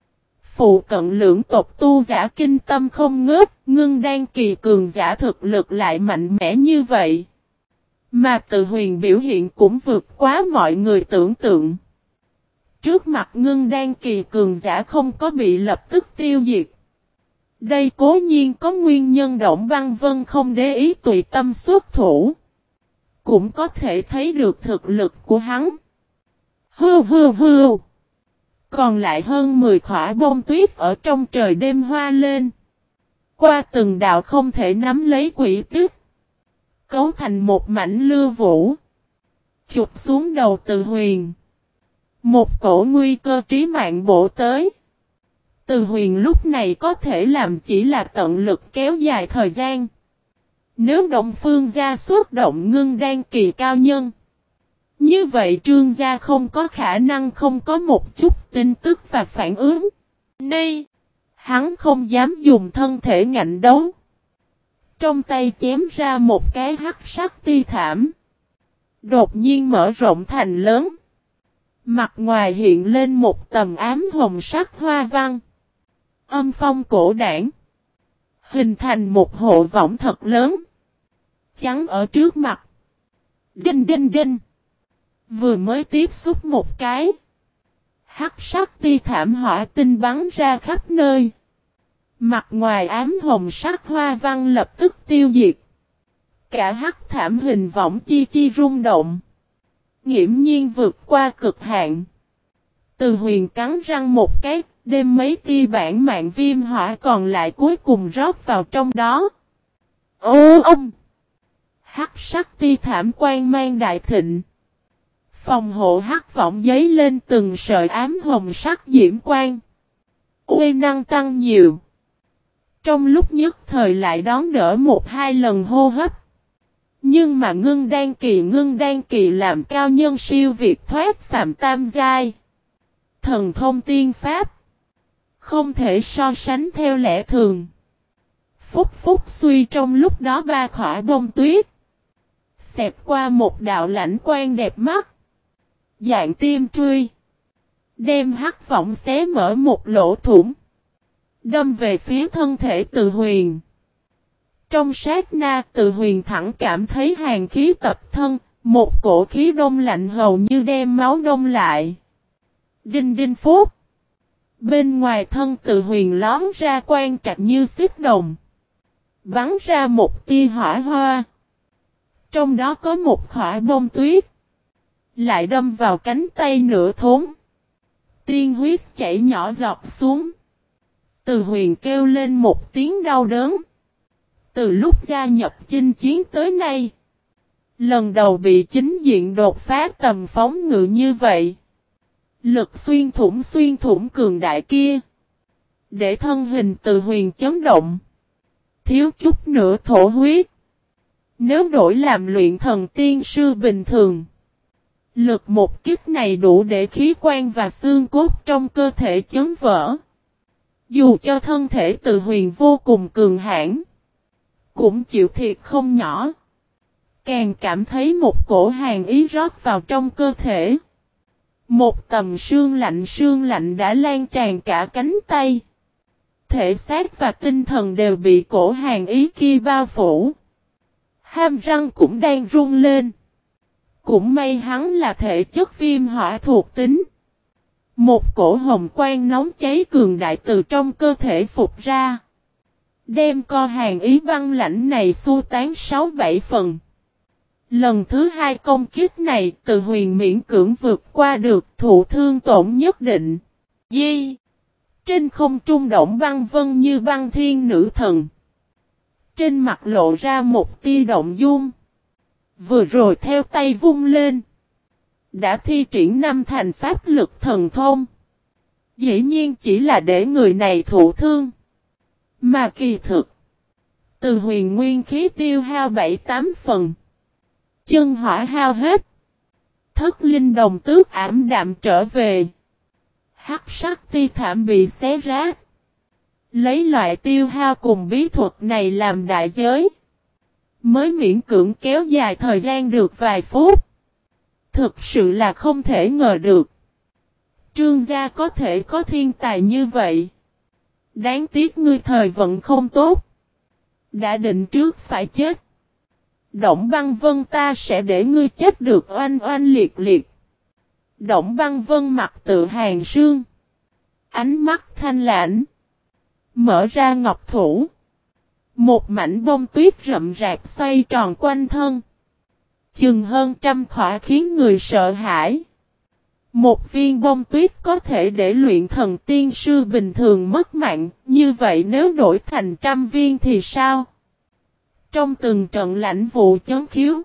Phụ cận lưỡng tộc tu giả kinh tâm không ngớt, ngưng đan kỳ cường giả thực lực lại mạnh mẽ như vậy. Mà Từ Huyền biểu hiện cũng vượt quá mọi người tưởng tượng. Trước mặt ngưng đan kỳ cường giả không có bị lập tức tiêu diệt. Đây cố nhiên có nguyên nhân Động Băng Vân không để ý tùy tâm xuất thủ. Cũng có thể thấy được thực lực của hắn. Hưu hưu hưu. Còn lại hơn mười khỏa bông tuyết ở trong trời đêm hoa lên. Qua từng đạo không thể nắm lấy quỷ tức. Cấu thành một mảnh lưa vũ. Chụp xuống đầu Từ Huyền. Một cổ nguy cơ trí mạng bổ tới. Từ Huyền lúc này có thể làm chỉ là tận lực kéo dài thời gian. Nếu Động Phương gia xuất động ngưng đan kỳ cao nhân. Như vậy Trương gia không có khả năng không có một chút tin tức và phản ứng. Ni. Hắn không dám dùng thân thể ngạnh đấu. Trong tay chém ra một cái hắc sắc ti thảm. Đột nhiên mở rộng thành lớn. Mặt ngoài hiện lên một tầm ám hồng sắc hoa văn. Âm phong cổ đảng. Hình thành một hộ võng thật lớn. Chắn ở trước mặt. Đinh đinh đinh. Vừa mới tiếp xúc một cái. Hắc sắc ti thảm hỏa tinh bắn ra khắp nơi. Mặt ngoài ám hồng sắc hoa văn lập tức tiêu diệt. Cả hắc thảm hình võng chi chi rung động. Nghiễm nhiên vượt qua cực hạn. Từ Huyền cắn răng một cái, Đem mấy tia bản mạng viêm hỏa còn lại cuối cùng rót vào trong đó. Ô ông! Hắc sắc tia thảm quang mang đại thịnh. Phòng hộ hắc vọng giấy lên từng sợi ám hồng sắc diễm quang. Uy năng tăng nhiều. Trong lúc nhất thời lại đón đỡ một hai lần hô hấp. Nhưng mà ngưng đan kỳ ngưng đan kỳ làm cao nhân siêu việt thoát phạm tam giai. Thần thông tiên pháp. Không thể so sánh theo lẽ thường. Phúc phúc suy trong lúc đó ba khỏa bông tuyết. Xẹp qua một đạo lãnh quang đẹp mắt. Dạng tim truy. Đem hắc vọng xé mở một lỗ thủng. Đâm về phía thân thể Từ Huyền. Trong sát na Từ Huyền thẳng cảm thấy hàn khí tập thân. Một cổ khí đông lạnh hầu như đem máu đông lại. Đinh đinh phút. Bên ngoài thân Từ Huyền lón ra quang trạch như xích đồng. Bắn ra một tia hỏa hoa. Trong đó có một khỏa bông tuyết. Lại đâm vào cánh tay nửa thốn. Tiên huyết chảy nhỏ giọt xuống. Từ Huyền kêu lên một tiếng đau đớn. Từ lúc gia nhập chinh chiến tới nay. Lần đầu bị chính diện đột phá tầm phóng ngự như vậy. Lực xuyên thủng xuyên thủng cường đại kia. Để thân hình Từ Huyền chấn động. Thiếu chút nữa thổ huyết. Nếu đổi làm luyện thần tiên sư bình thường. Lực một kích này đủ để khí quan và xương cốt trong cơ thể chấn vỡ. Dù cho thân thể Từ Huyền vô cùng cường hãn. Cũng chịu thiệt không nhỏ. Càng cảm thấy một cổ hàn ý rót vào trong cơ thể. Một tầm sương lạnh sương lạnh đã lan tràn cả cánh tay. Thể xác và tinh thần đều bị cổ hàn ý kia bao phủ. Hàm răng cũng đang run lên. Cũng may hắn là thể chất viêm hỏa thuộc tính. Một cổ hồng quang nóng cháy cường đại từ trong cơ thể phục ra. Đem co hàn ý băng lãnh này xua tán sáu bảy phần. Lần thứ hai công kích này Từ Huyền miễn cưỡng vượt qua được thụ thương tổn nhất định. Di! Trên không trung động băng vân như băng thiên nữ thần. Trên mặt lộ ra một tia động dung. Vừa rồi theo tay vung lên. Đã thi triển năm thành pháp lực thần thông. Dĩ nhiên chỉ là để người này thụ thương. Mà kỳ thực. Từ Huyền nguyên khí tiêu hao bảy tám phần. Chân hỏa hao hết. Thất linh đồng tước ảm đạm trở về. Hắc sắc ti thảm bị xé rách. Lấy loại tiêu hao cùng bí thuật này làm đại giới. Mới miễn cưỡng kéo dài thời gian được vài phút. Thực sự là không thể ngờ được. Trương gia có thể có thiên tài như vậy. Đáng tiếc ngươi thời vận không tốt. Đã định trước phải chết. Động Băng Vân ta sẽ để ngươi chết được oanh oanh liệt liệt. Động Băng Vân mặt tự hàng sương. Ánh mắt thanh lãnh. Mở ra ngọc thủ. Một mảnh bông tuyết rậm rạp xoay tròn quanh thân. Chừng hơn trăm khỏa khiến người sợ hãi. Một viên bông tuyết có thể để luyện thần tiên sư bình thường mất mạng. Như vậy nếu đổi thành trăm viên thì sao? Trong từng trận lãnh vụ chấn khiếu.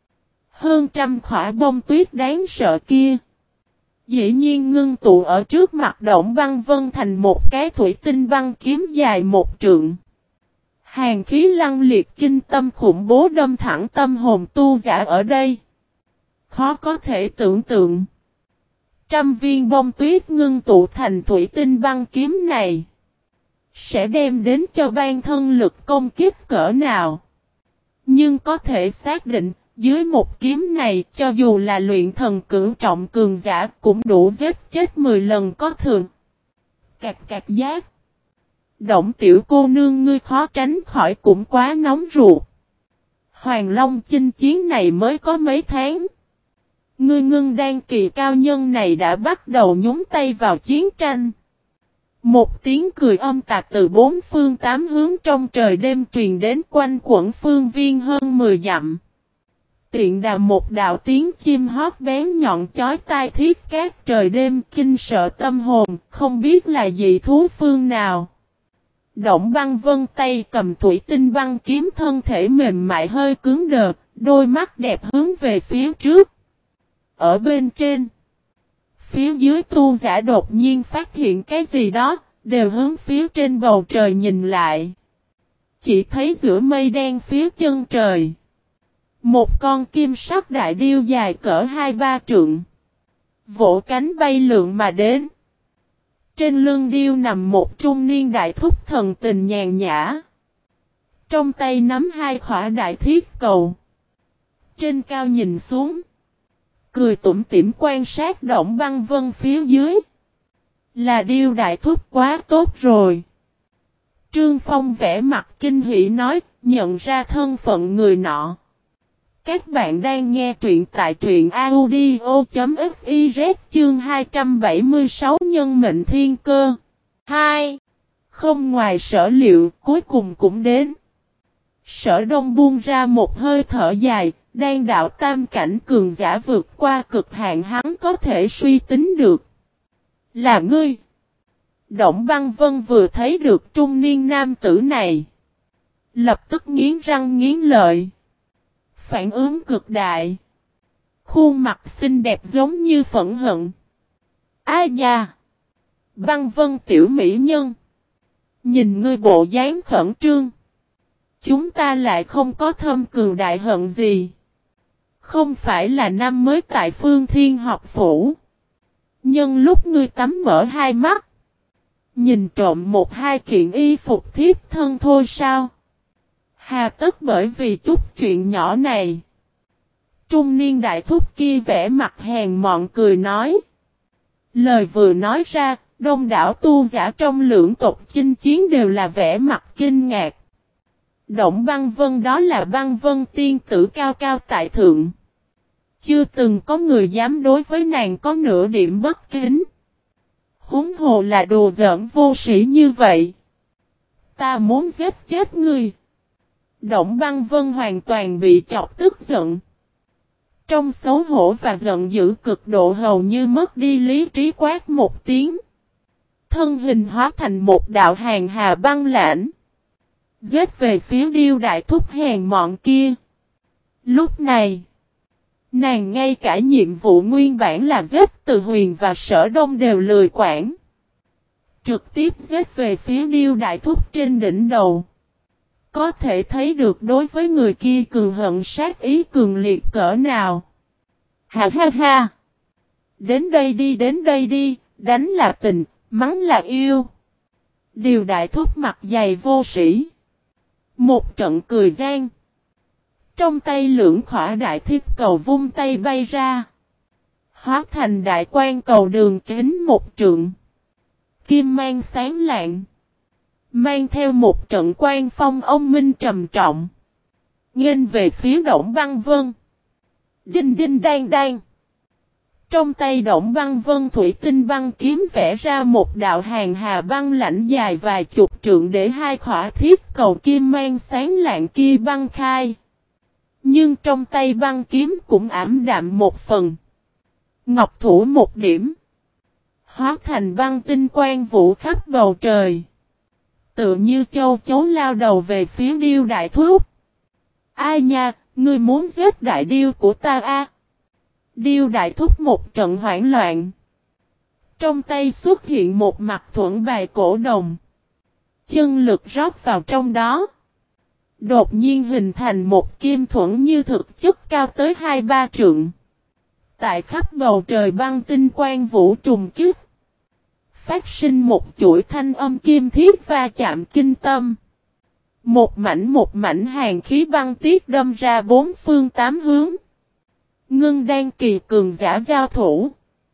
Hơn trăm khỏa bông tuyết đáng sợ kia. Dĩ nhiên ngưng tụ ở trước mặt Động Băng Vân thành một cái thủy tinh băng kiếm dài một trượng. Hàn khí lăng liệt kinh tâm khủng bố đâm thẳng tâm hồn tu giả ở đây. Khó có thể tưởng tượng. Trăm viên bông tuyết ngưng tụ thành thủy tinh băng kiếm này. Sẽ đem đến cho ban thân lực công kích cỡ nào. Nhưng có thể xác định. Dưới một kiếm này, cho dù là luyện thần cửu trọng cường giả cũng đủ giết chết mười lần có thường. Cạc cạc giác. Động tiểu cô nương ngươi khó tránh khỏi cũng quá nóng ruột. Hoàng Long chinh chiến này mới có mấy tháng. Ngươi ngưng đan kỳ cao nhân này đã bắt đầu nhúng tay vào chiến tranh. Một tiếng cười âm tạc từ bốn phương tám hướng trong trời đêm truyền đến quanh quẩn phương viên hơn mười dặm. tiện đà một đạo tiếng chim hót bén nhọn chói tai thiết cát trời đêm kinh sợ tâm hồn, không biết là dị thú phương nào. Động Băng Vân tay cầm thủy tinh băng kiếm, thân thể mềm mại hơi cứng đờ, đôi mắt đẹp hướng về phía trước. Ở bên trên, phía dưới tu giả đột nhiên phát hiện cái gì đó, đều hướng phía trên bầu trời nhìn lại. Chỉ thấy giữa mây đen phía chân trời, một con kim sắc đại điêu dài cỡ hai ba trượng, vỗ cánh bay lượn mà đến. Trên lưng điêu nằm một trung niên đại thúc thần tình nhàn nhã, trong tay nắm hai khỏa đại thiết cầu. Trên cao nhìn xuống, cười tủm tỉm quan sát Động Băng Vân phía dưới. Là điêu đại thúc quá tốt rồi. Trương Phong vẽ mặt kinh hỉ nói, nhận ra thân phận người nọ. Các bạn đang nghe truyện tại truyện audio.fiz chương hai trăm bảy mươi sáu nhân mệnh thiên cơ. hai. Không ngoài sở liệu, cuối cùng cũng đến. Sở Đông buông ra một hơi thở dài, đang đạo tam cảnh cường giả vượt qua cực hạn hắn có thể suy tính được. Là ngươi. Động Băng Vân vừa thấy được trung niên nam tử này, lập tức nghiến răng nghiến lợi. Phản ứng cực đại. Khuôn mặt xinh đẹp giống như phẫn hận. Ai nha! Băng Vân tiểu mỹ nhân. Nhìn ngươi bộ dáng khẩn trương. Chúng ta lại không có thâm cường đại hận gì. Không phải là năm mới tại Phương Thiên học phủ. Nhưng lúc ngươi tắm mở hai mắt, nhìn trộm một hai kiện y phục thiếp thân thôi sao? Hà tất bởi vì chút chuyện nhỏ này. Trung niên đại thúc kia vẽ mặt hèn mọn cười nói. Lời vừa nói ra, đông đảo tu giả trong lưỡng tộc chinh chiến đều là vẽ mặt kinh ngạc. Động Băng Vân đó là Băng Vân tiên tử cao cao tại thượng. Chưa từng có người dám đối với nàng có nửa điểm bất kính. Huống hồ là đồ giỡn vô sĩ như vậy. Ta muốn giết chết ngươi. Động Băng Vân hoàn toàn bị chọc tức giận. Trong xấu hổ và giận dữ cực độ hầu như mất đi lý trí quát một tiếng. Thân hình hóa thành một đạo hàng hà băng lãnh. Giết về phía điêu đại thúc hèn mọn kia. Lúc này, nàng ngay cả nhiệm vụ nguyên bản là giết Từ Huyền và Sở Đông đều lười quản. Trực tiếp giết về phía điêu đại thúc trên đỉnh đầu. Có thể thấy được đối với người kia cường hận sát ý cường liệt cỡ nào. Ha ha ha! Đến đây đi, đến đây đi, đánh là tình, mắng là yêu. Điều đại thúc mặt dày vô sĩ. Một trận cười gian. Trong tay lưỡng khỏa đại thiết cầu vung tay bay ra. Hóa thành đại quan cầu đường kính một trượng. Kim mang sáng lạng. Mang theo một trận quan phong ông minh trầm trọng. Nghênh về phía Động Băng Vân. Đinh đinh đan đan. Trong tay Động Băng Vân thủy tinh băng kiếm vẽ ra một đạo hàng hà băng lãnh dài vài chục trượng để hai khỏa thiết cầu kim mang sáng lạng kia băng khai. Nhưng trong tay băng kiếm cũng ảm đạm một phần. Ngọc thủ một điểm. Hóa thành băng tinh quang vũ khắp bầu trời. Tự như châu chấu lao đầu về phía điêu đại thúc. Ai nha, ngươi muốn giết đại điêu của ta a? À? Điêu đại thúc một trận hoảng loạn. Trong tay xuất hiện một mặt thuẫn bài cổ đồng. Chân lực rót vào trong đó. Đột nhiên hình thành một kim thuẫn như thực chất cao tới hai ba trượng. Tại khắp bầu trời băng tinh quang vũ trùng kích. Phát sinh một chuỗi thanh âm kim thiết va chạm kinh tâm. Một mảnh một mảnh hàng khí băng tiết đâm ra bốn phương tám hướng. Ngưng đan kỳ cường giả giao thủ.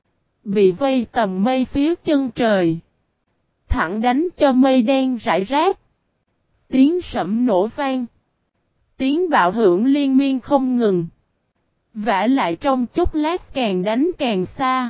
Bị vây tầm mây phía chân trời. Thẳng đánh cho mây đen rải rác. Tiếng sẩm nổ vang. Tiếng bạo hưởng liên miên không ngừng. Vả lại trong chốc lát càng đánh càng xa.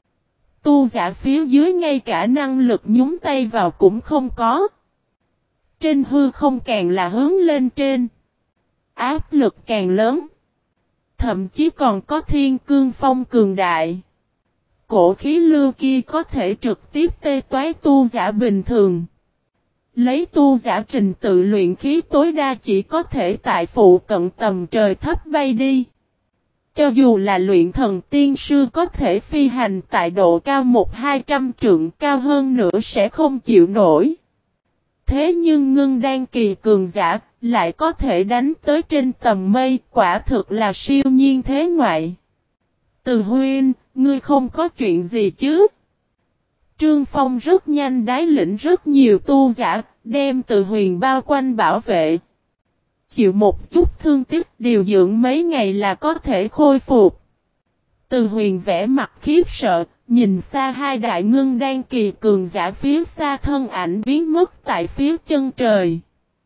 Tu giả phía dưới ngay cả năng lực nhúng tay vào cũng không có. Trên hư không càng là hướng lên trên. Áp lực càng lớn. Thậm chí còn có thiên cương phong cường đại. Cổ khí lưu kia có thể trực tiếp tê toái tu giả bình thường. Lấy tu giả trình tự luyện khí tối đa chỉ có thể tại phụ cận tầm trời thấp bay đi. Cho dù là luyện thần tiên sư có thể phi hành tại độ cao một hai trăm trượng cao hơn nữa sẽ không chịu nổi. Thế nhưng ngưng đan kỳ cường giả lại có thể đánh tới trên tầm mây, quả thực là siêu nhiên thế ngoại. Từ Huynh, ngươi không có chuyện gì chứ? Trương Phong rất nhanh đái lĩnh rất nhiều tu giả, đem Từ Huyền bao quanh bảo vệ. Chịu một chút thương tích điều dưỡng mấy ngày là có thể khôi phục. Từ Huyền vẽ mặt khiếp sợ, nhìn xa hai đại ngưng đan kỳ cường giả phía xa thân ảnh biến mất tại phía chân trời.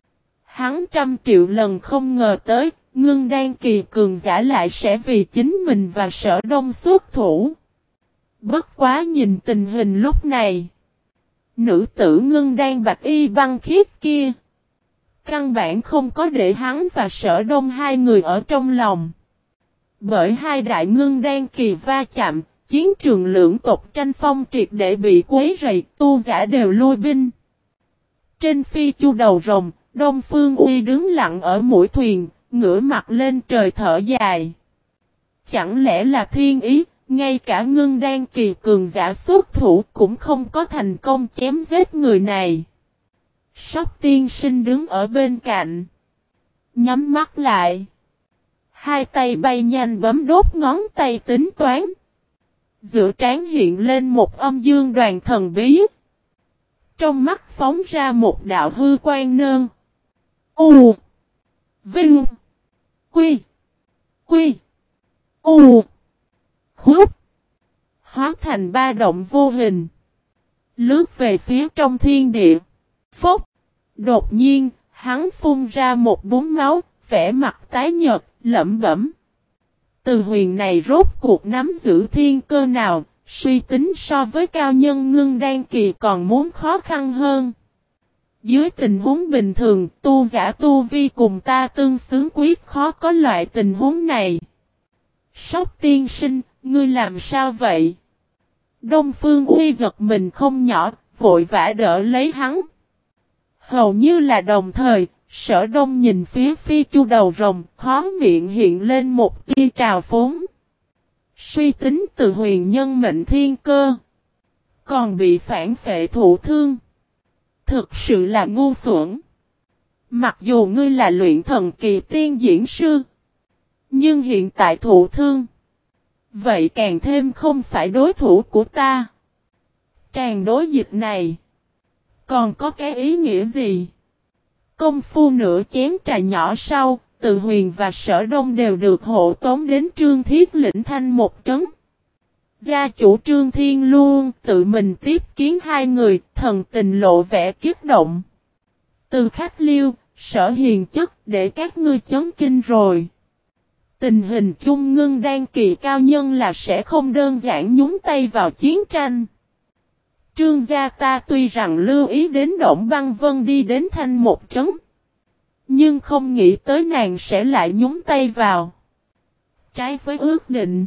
Hắn trăm triệu lần không ngờ tới, ngưng đan kỳ cường giả lại sẽ vì chính mình và Sở Đông xuất thủ. Bất quá nhìn tình hình lúc này. Nữ tử ngưng đan bạch y băng khiết kia. Căn bản không có để hắn và Sở Đông hai người ở trong lòng. Bởi hai đại ngưng đan kỳ va chạm, chiến trường lưỡng tộc tranh phong triệt để bị quấy rầy, tu giả đều lui binh. Trên phi chu đầu rồng, Đông Phương Uy đứng lặng ở mũi thuyền, ngửa mặt lên trời thở dài. Chẳng lẽ là thiên ý, ngay cả ngưng đan kỳ cường giả xuất thủ cũng không có thành công chém giết người này. Sóc tiên sinh đứng ở bên cạnh. Nhắm mắt lại. Hai tay bay nhanh bấm đốt ngón tay tính toán. Giữa trán hiện lên một âm dương đoàn thần bí. Trong mắt phóng ra một đạo hư quang nơn. U. Vinh. Quy. Quy. U. Khúc. Hóa thành ba động vô hình. Lướt về phía trong thiên địa. Phốc. Đột nhiên, hắn phun ra một búng máu, vẻ mặt tái nhợt, lẩm bẩm. Từ Huyền này rốt cuộc nắm giữ thiên cơ nào, suy tính so với cao nhân ngưng đan kỳ còn muốn khó khăn hơn. Dưới tình huống bình thường, tu giả tu vi cùng ta tương xứng quyết khó có loại tình huống này. Sóc tiên sinh, ngươi làm sao vậy? Đông Phương Uy giật mình không nhỏ, vội vã đỡ lấy hắn. Hầu như là đồng thời, Sở Đông nhìn phía phi chu đầu rồng, khó miệng hiện lên một tia trào phúng. Suy tính Từ Huyền nhân mệnh thiên cơ. Còn bị phản phệ thụ thương. Thực sự là ngu xuẩn. Mặc dù ngươi là luyện thần kỳ tiên diễn sư. Nhưng hiện tại thụ thương. Vậy càng thêm không phải đối thủ của ta. Tràng đối dịch này. Còn có cái ý nghĩa gì? Công phu nửa chén trà nhỏ sau, Từ Huyền và Sở Đông đều được hộ tống đến Trương Thiết lĩnh thanh một trấn. Gia chủ Trương Thiên luôn tự mình tiếp kiến hai người, thần tình lộ vẻ kiếp động. Từ khách liêu, Sở Hiền chất để các ngươi chấn kinh rồi. Tình hình chung ngưng đan kỳ cao nhân là sẽ không đơn giản nhúng tay vào chiến tranh. Trương gia ta tuy rằng lưu ý đến Động Băng Vân đi đến thanh một trấn. Nhưng không nghĩ tới nàng sẽ lại nhúng tay vào. Trái với ước định.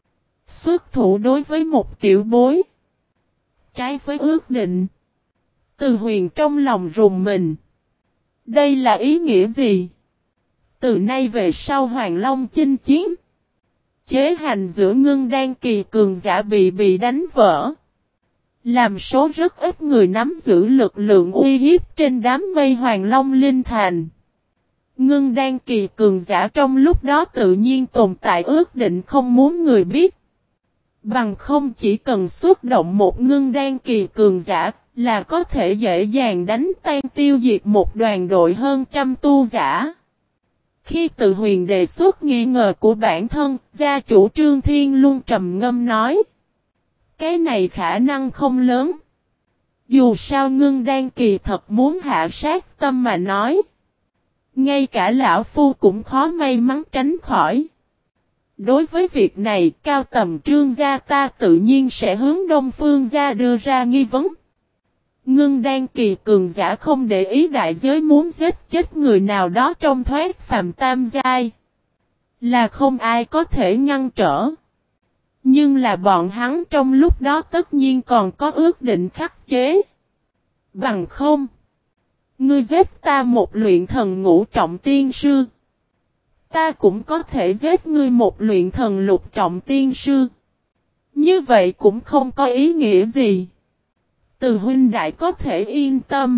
Xuất thủ đối với một tiểu bối. Trái với ước định. Từ Huyền trong lòng rùng mình. Đây là ý nghĩa gì? Từ nay về sau Hoàng Long chinh chiến. Chế hành giữa ngưng đan kỳ cường giả bị bị đánh vỡ. Làm số rất ít người nắm giữ lực lượng uy hiếp trên đám mây Hoàng Long Linh Thành. Ngưng đan kỳ cường giả trong lúc đó tự nhiên tồn tại ước định không muốn người biết. Bằng không chỉ cần xuất động một ngưng đan kỳ cường giả là có thể dễ dàng đánh tan tiêu diệt một đoàn đội hơn trăm tu giả. Khi Từ Huyền đề xuất nghi ngờ của bản thân, gia chủ Trương Thiên luôn trầm ngâm nói. Cái này khả năng không lớn. Dù sao ngưng đan kỳ thật muốn hạ sát tâm mà nói. Ngay cả lão phu cũng khó may mắn tránh khỏi. Đối với việc này, cao tầm Trương gia ta tự nhiên sẽ hướng Đông Phương gia đưa ra nghi vấn. Ngưng đan kỳ cường giả không để ý đại giới muốn giết chết người nào đó trong thoát phàm tam giai. Là không ai có thể ngăn trở. Nhưng là bọn hắn trong lúc đó tất nhiên còn có ước định khắc chế. Bằng không. Ngươi giết ta một luyện thần ngũ trọng tiên sư. Ta cũng có thể giết ngươi một luyện thần lục trọng tiên sư. Như vậy cũng không có ý nghĩa gì. Từ huynh đại có thể yên tâm.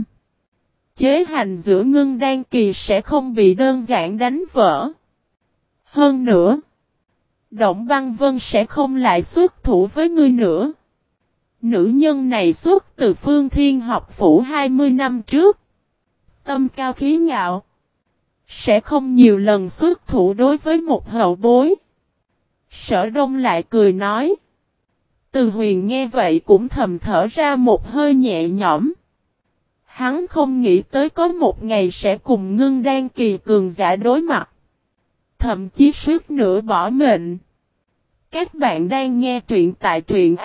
Chế hành giữa ngưng đan kỳ sẽ không bị đơn giản đánh vỡ. Hơn nữa. Động Băng Vân sẽ không lại xuất thủ với ngươi nữa. Nữ nhân này xuất từ Phương Thiên học phủ hai mươi năm trước. Tâm cao khí ngạo. Sẽ không nhiều lần xuất thủ đối với một hậu bối. Sở Đông lại cười nói. Từ Huyền nghe vậy cũng thầm thở ra một hơi nhẹ nhõm. Hắn không nghĩ tới có một ngày sẽ cùng ngưng đan kỳ cường giả đối mặt. Thậm chí suýt nữa bỏ mệnh. Các bạn đang nghe truyện tại truyện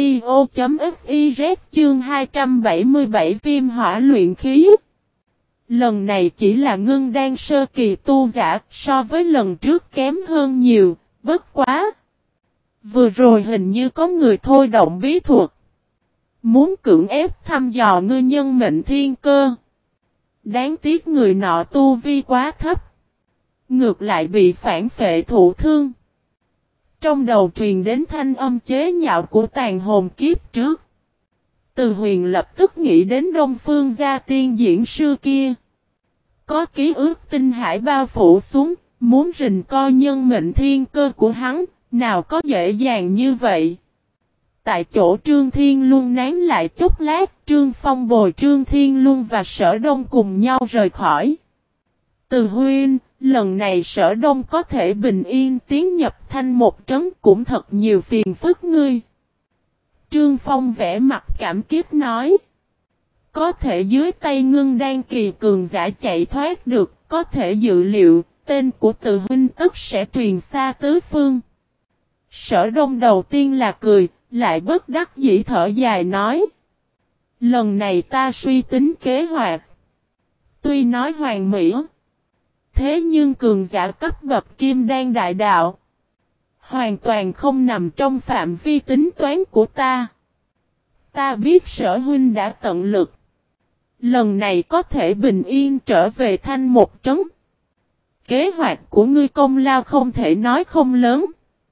audio.fiz chương hai trăm bảy mươi bảy Viêm hỏa luyện khí. Lần này chỉ là ngưng đan sơ kỳ tu giả, so với lần trước kém hơn nhiều, bất quá. Vừa rồi hình như có người thôi động bí thuật. Muốn cưỡng ép thăm dò ngươi nhân mệnh thiên cơ. Đáng tiếc người nọ tu vi quá thấp. Ngược lại bị phản phệ thụ thương. Trong đầu truyền đến thanh âm chế nhạo của tàn hồn kiếp trước. Từ Huyền lập tức nghĩ đến Đông Phương gia tiên diễn sư kia. Có ký ức tinh hải bao phủ xuống, muốn rình coi nhân mệnh thiên cơ của hắn, nào có dễ dàng như vậy. Tại chỗ Trương Thiên Luân nán lại chút lát, Trương Phong bồi Trương Thiên Luân và Sở Đông cùng nhau rời khỏi. Từ huynh, lần này Sở Đông có thể bình yên tiến nhập thanh một trấn cũng thật nhiều phiền phức ngươi. Trương Phong vẽ mặt cảm kích nói. Có thể dưới tay ngưng đan kỳ cường giả chạy thoát được, có thể dự liệu, tên của Từ huynh tức sẽ truyền xa tứ phương. Sở Đông đầu tiên là cười, lại bất đắc dĩ thở dài nói. Lần này ta suy tính kế hoạch. Tuy nói hoàn mỹ. Thế nhưng cường giả cấp bậc kim đan đại đạo. Hoàn toàn không nằm trong phạm vi tính toán của ta. Ta biết Sở huynh đã tận lực. Lần này có thể bình yên trở về thanh một trấn. Kế hoạch của ngươi công lao không thể nói không lớn.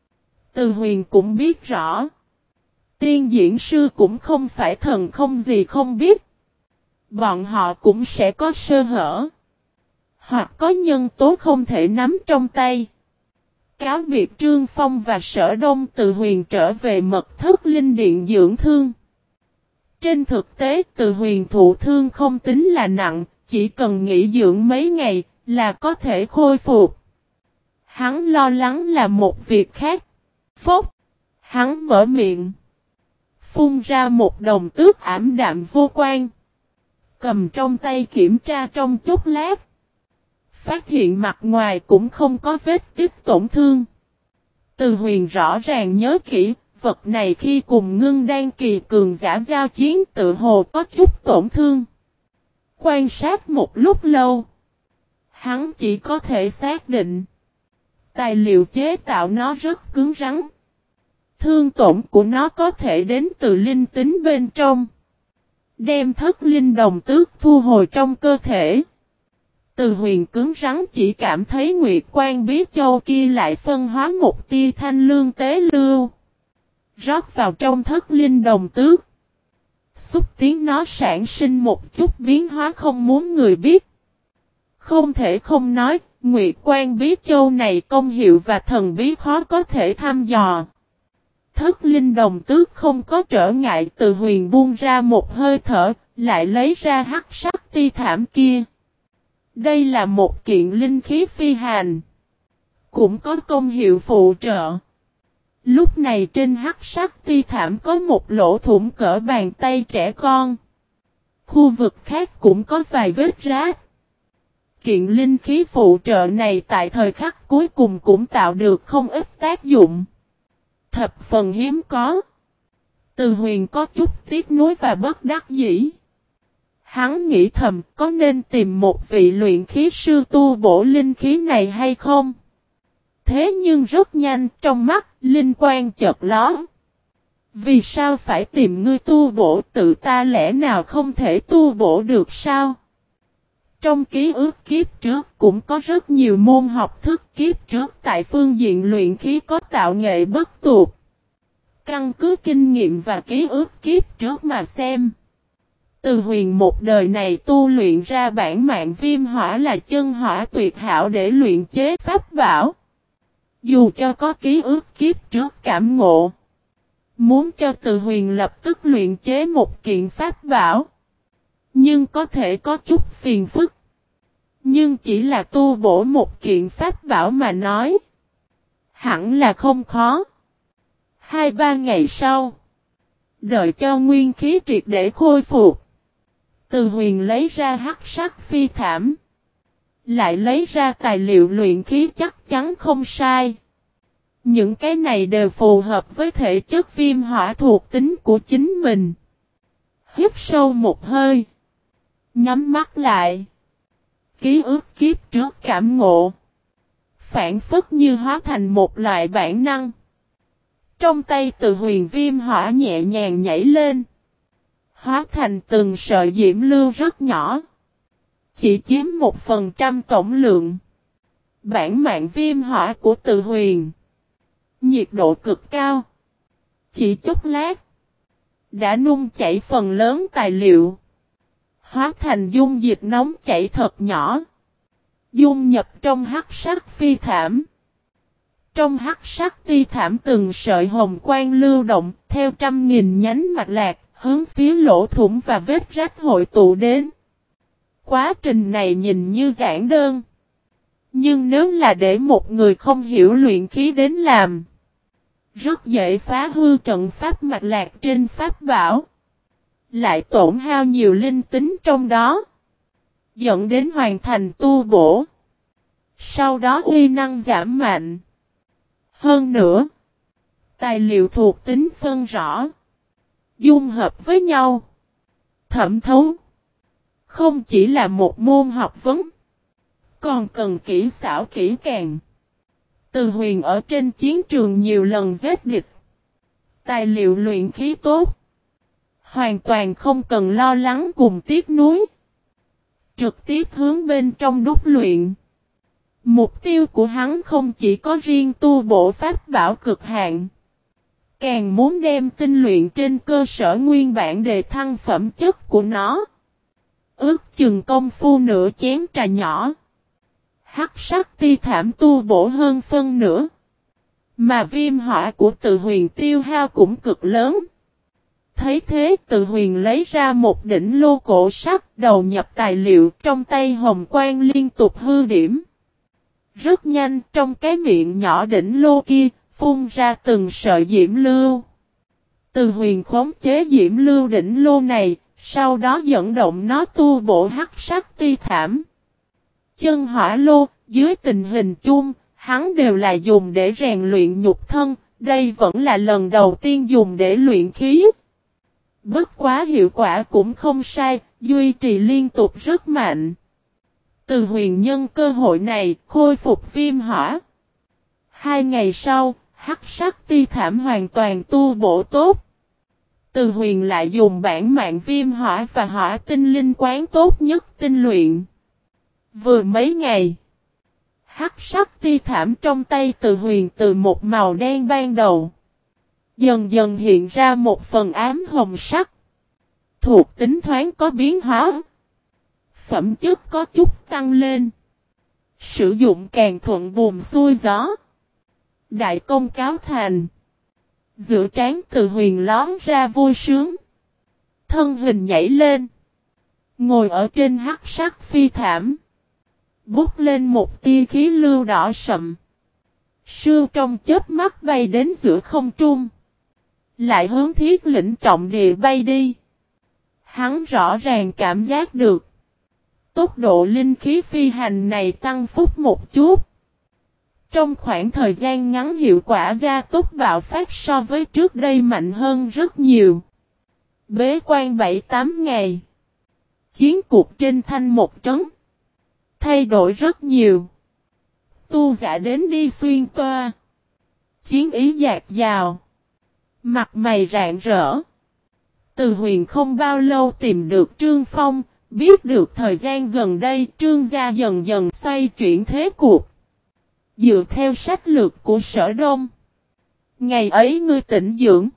Từ Huyền cũng biết rõ. Tiên diễn sư cũng không phải thần không gì không biết. Bọn họ cũng sẽ có sơ hở. Hoặc có nhân tố không thể nắm trong tay. Cáo biệt Trương Phong và Sở Đông, Từ Huyền trở về mật thất linh điện dưỡng thương. Trên thực tế Từ Huyền thụ thương không tính là nặng, chỉ cần nghỉ dưỡng mấy ngày là có thể khôi phục. Hắn lo lắng là một việc khác. Phốc! Hắn mở miệng. Phun ra một đồng tước ảm đạm vô quan. Cầm trong tay kiểm tra trong chốc lát. Phát hiện mặt ngoài cũng không có vết tích tổn thương. Từ Huyền rõ ràng nhớ kỹ, vật này khi cùng ngưng đan kỳ cường giả giao chiến tự hồ có chút tổn thương. Quan sát một lúc lâu. Hắn chỉ có thể xác định. Tài liệu chế tạo nó rất cứng rắn. Thương tổn của nó có thể đến từ linh tính bên trong. Đem thất linh đồng tước thu hồi trong cơ thể. Từ Huyền cứng rắn chỉ cảm thấy Nguyệt Quan Bí Châu kia lại phân hóa một tia thanh lương tế lưu. Rót vào trong thất linh đồng tước. Xúc tiến nó sản sinh một chút biến hóa không muốn người biết. Không thể không nói, Nguyệt Quan Bí Châu này công hiệu và thần bí khó có thể thăm dò. Thất linh đồng tước không có trở ngại, Từ Huyền buông ra một hơi thở, lại lấy ra hắc sắc ti thảm kia. Đây là một kiện linh khí phi hành. Cũng có công hiệu phụ trợ. Lúc này trên hắc sắc ti thảm có một lỗ thủng cỡ bàn tay trẻ con. Khu vực khác cũng có vài vết rách. Kiện linh khí phụ trợ này tại thời khắc cuối cùng cũng tạo được không ít tác dụng. Thập phần hiếm có. Từ Huyền có chút tiếc nuối và bất đắc dĩ. Hắn nghĩ thầm có nên tìm một vị luyện khí sư tu bổ linh khí này hay không? Thế nhưng rất nhanh, trong mắt, linh quang chợt lóe. Vì sao phải tìm ngươi tu bổ, tự ta lẽ nào không thể tu bổ được sao? Trong ký ức kiếp trước cũng có rất nhiều môn học thức kiếp trước tại phương diện luyện khí có tạo nghệ bất tụt. Căn cứ kinh nghiệm và ký ức kiếp trước mà xem. Từ Huyền một đời này tu luyện ra bản mạng viêm hỏa là chân hỏa tuyệt hảo để luyện chế pháp bảo. Dù cho có ký ức kiếp trước cảm ngộ. Muốn cho Từ Huyền lập tức luyện chế một kiện pháp bảo. Nhưng có thể có chút phiền phức. Nhưng chỉ là tu bổ một kiện pháp bảo mà nói. Hẳn là không khó. Hai ba ngày sau. Đợi cho nguyên khí triệt để khôi phục. Từ Huyền lấy ra hắc sắc phi thảm. Lại lấy ra tài liệu luyện khí chắc chắn không sai. Những cái này đều phù hợp với thể chất viêm hỏa thuộc tính của chính mình. Hít sâu một hơi. Nhắm mắt lại. Ký ức kiếp trước cảm ngộ. Phản phất như hóa thành một loại bản năng. Trong tay Từ Huyền viêm hỏa nhẹ nhàng nhảy lên. Hóa thành từng sợi diễm lưu rất nhỏ. Chỉ chiếm một phần trăm tổng lượng. Bản mạng viêm hỏa của Từ Huyền. Nhiệt độ cực cao. Chỉ chốc lát. Đã nung chảy phần lớn tài liệu. Hóa thành dung dịch nóng chảy thật nhỏ. Dung nhập trong hắc sắc phi thảm. Trong hắc sắc ti thảm từng sợi hồng quang lưu động. Theo trăm nghìn nhánh mạch lạc. Hướng phía lỗ thủng và vết rách hội tụ đến. Quá trình này nhìn như giản đơn. Nhưng nếu là để một người không hiểu luyện khí đến làm. Rất dễ phá hư trận pháp mạch lạc trên pháp bảo. Lại tổn hao nhiều linh tính trong đó. Dẫn đến hoàn thành tu bổ. Sau đó uy năng giảm mạnh. Hơn nữa. Tài liệu thuộc tính phân rõ. Dung hợp với nhau. Thẩm thấu. Không chỉ là một môn học vấn. Còn cần kỹ xảo kỹ càng. Từ Huyền ở trên chiến trường nhiều lần giết địch. Tài liệu luyện khí tốt. Hoàn toàn không cần lo lắng cùng tiếc nuối. Trực tiếp hướng bên trong đúc luyện. Mục tiêu của hắn không chỉ có riêng tu bổ pháp bảo cực hạn. Càng muốn đem tinh luyện trên cơ sở nguyên bản để thăng phẩm chất của nó. Ước chừng công phu nửa chén trà nhỏ. Hắc sắc ti thảm tu bổ hơn phân nửa. Mà viêm hỏa của Từ Huyền tiêu hao cũng cực lớn. Thấy thế Từ Huyền lấy ra một đỉnh lô cổ sắt đầu nhập tài liệu trong tay hồng quang liên tục hư điểm. Rất nhanh trong cái miệng nhỏ đỉnh lô kia phun ra từng sợi diễm lưu. Từ Huyền khống chế diễm lưu đỉnh lô này, sau đó dẫn động nó tu bổ hắc sắc ti thảm. Chân hỏa lô, dưới tình hình chung, hắn đều là dùng để rèn luyện nhục thân, đây vẫn là lần đầu tiên dùng để luyện khí. Bất quá hiệu quả cũng không sai, duy trì liên tục rất mạnh. Từ Huyền nhân cơ hội này, khôi phục viêm hỏa. Hai ngày sau, hắc sắc ti thảm hoàn toàn tu bổ tốt. Từ Huyền lại dùng bản mạng viêm hỏa và hỏa tinh linh quán tốt nhất tinh luyện. Vừa mấy ngày, hắc sắc ti thảm trong tay Từ Huyền từ một màu đen ban đầu. Dần dần hiện ra một phần ám hồng sắc. Thuộc tính thoáng có biến hóa. Phẩm chất có chút tăng lên. Sử dụng càng thuận buồm xuôi gió. Đại công cáo thành. Giữa trán Từ Huyền lón ra vui sướng. Thân hình nhảy lên. Ngồi ở trên hắc sắc phi thảm. Bút lên một tia khí lưu đỏ sậm. Sương trong chớp mắt bay đến giữa không trung. Lại hướng Thiết Lĩnh trọng địa bay đi. Hắn rõ ràng cảm giác được. Tốc độ linh khí phi hành này tăng phúc một chút. Trong khoảng thời gian ngắn hiệu quả gia tốc bạo phát so với trước đây mạnh hơn rất nhiều. Bế quan bảy tám ngày. Chiến cuộc trên thanh một trấn. Thay đổi rất nhiều. Tu giả đến đi xuyên toa. Chiến ý dạt dào. Mặt mày rạng rỡ. Từ Huyền không bao lâu tìm được Trương Phong, biết được thời gian gần đây Trương gia dần dần xoay chuyển thế cuộc. Dựa theo sách lược của Sở Đông. Ngày ấy ngươi tĩnh dưỡng.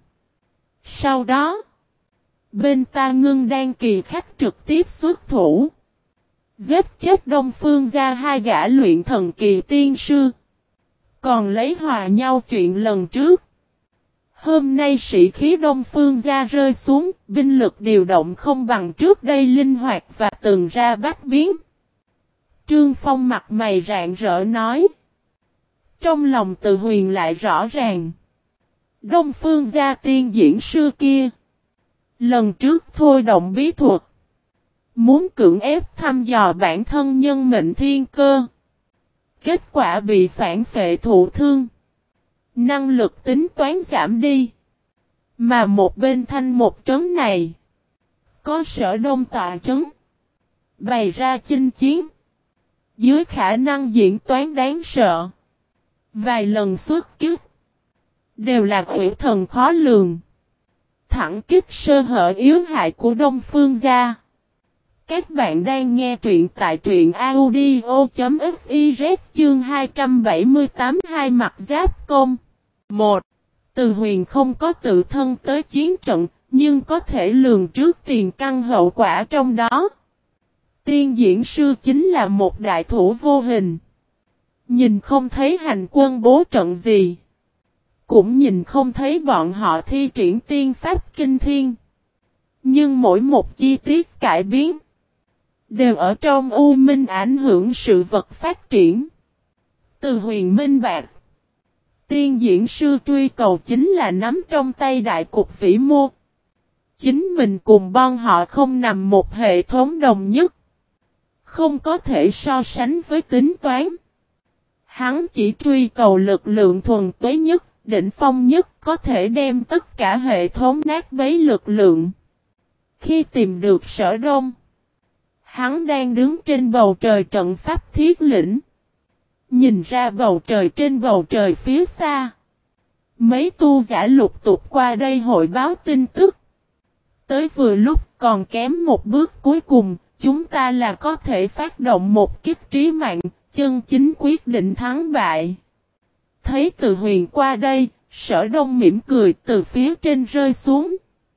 Sau đó, bên ta ngưng đan kỳ khách trực tiếp xuất thủ. Giết chết Đông Phương gia hai gã luyện thần kỳ tiên sư. Còn lấy hòa nhau chuyện lần trước. Hôm nay sĩ khí Đông Phương gia rơi xuống, binh lực điều động không bằng trước đây linh hoạt và từng ra bách biến. Trương Phong mặt mày rạng rỡ nói. Trong lòng Từ Huyền lại rõ ràng. Đông Phương gia tiên diễn sư kia. Lần trước thôi động bí thuật. Muốn cưỡng ép thăm dò bản thân nhân mệnh thiên cơ. Kết quả bị phản phệ thụ thương. Năng lực tính toán giảm đi. Mà một bên thanh một trấn này. Có Sở Đông tọa trấn. Bày ra chinh chiến. Dưới khả năng diễn toán đáng sợ. Vài lần xuất kích. Đều là quỷ thần khó lường. Thẳng kích sơ hở yếu hại của Đông Phương gia. Các bạn đang nghe truyện tại truyện audio.fiz chương hai trăm bảy mươi tám hai mặt giáp công. một. Từ Huyền không có tự thân tới chiến trận, nhưng có thể lường trước tiền căn hậu quả trong đó. Tiên diễn sư chính là một đại thủ vô hình. Nhìn không thấy hành quân bố trận gì. Cũng nhìn không thấy bọn họ thi triển tiên pháp kinh thiên. Nhưng mỗi một chi tiết cải biến. Đều ở trong u minh ảnh hưởng sự vật phát triển. Từ Huyền minh bạc. Tiên diễn sư truy cầu chính là nắm trong tay đại cục vĩ mô. Chính mình cùng bọn họ không nằm một hệ thống đồng nhất. Không có thể so sánh với tính toán. Hắn chỉ truy cầu lực lượng thuần túy nhất, đỉnh phong nhất có thể đem tất cả hệ thống nát bấy lực lượng. Khi tìm được Sở Đông. Hắn đang đứng trên bầu trời trận pháp thiết lĩnh. Nhìn ra bầu trời trên bầu trời phía xa. Mấy tu giả lục tục qua đây hội báo tin tức. Tới vừa lúc còn kém một bước cuối cùng, chúng ta là có thể phát động một kích trí mạng, chân chính quyết định thắng bại. Thấy Từ Huyền qua đây, Sở Đông mỉm cười từ phía trên rơi xuống.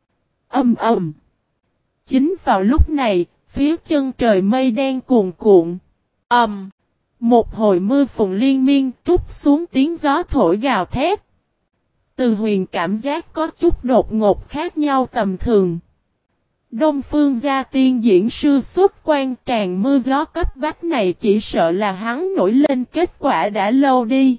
Ầm ầm. Chính vào lúc này, phía chân trời mây đen cuồn cuộn. Ầm. Um, một hồi mưa phùn liên miên trút xuống tiếng gió thổi gào thét. Từ Huyền cảm giác có chút đột ngột khác nhau tầm thường. Đông Phương gia tiên diễn sư xuất quan tràn mưa gió cấp bách này chỉ sợ là hắn nổi lên kết quả đã lâu đi.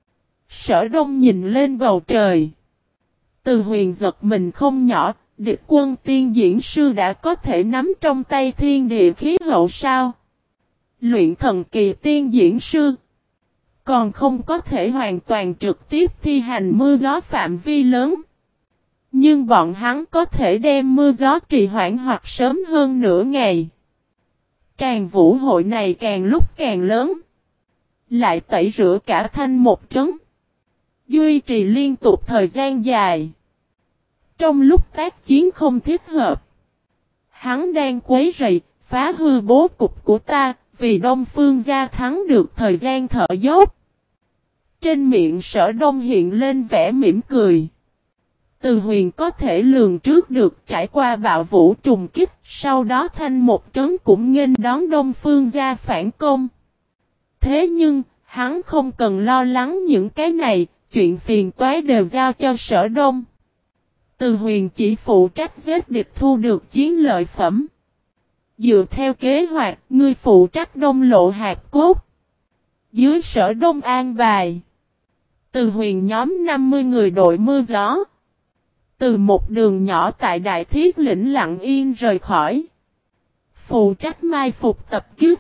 Sở Đông nhìn lên bầu trời. Từ Huyền giật mình không nhỏ. Địch quân tiên diễn sư đã có thể nắm trong tay thiên địa khí hậu sao? Luyện thần kỳ tiên diễn sư. Còn không có thể hoàn toàn trực tiếp thi hành mưa gió phạm vi lớn. Nhưng bọn hắn có thể đem mưa gió trì hoãn hoặc sớm hơn nửa ngày. Tràn vũ hội này càng lúc càng lớn. Lại tẩy rửa cả thanh một trấn. Duy trì liên tục thời gian dài. Trong lúc tác chiến không thích hợp. Hắn đang quấy rầy, phá hư bố cục của ta, vì Đông Phương gia thắng được thời gian thở dốc. Trên miệng Sở Đông hiện lên vẻ mỉm cười. Từ Huyền có thể lường trước được trải qua bạo vũ trùng kích, sau đó thanh một trấn cũng nghênh đón Đông Phương gia phản công. Thế nhưng, hắn không cần lo lắng những cái này, chuyện phiền toái đều giao cho Sở Đông. Từ Huyền chỉ phụ trách giết địch thu được chiến lợi phẩm. Dựa theo kế hoạch, ngươi phụ trách đông lộ hạt cốt. Dưới Sở Đông an bài. Từ Huyền nhóm năm mươi người đội mưa gió. Từ một đường nhỏ tại Đại Thiết lĩnh lặng yên rời khỏi. Phụ trách mai phục tập kích.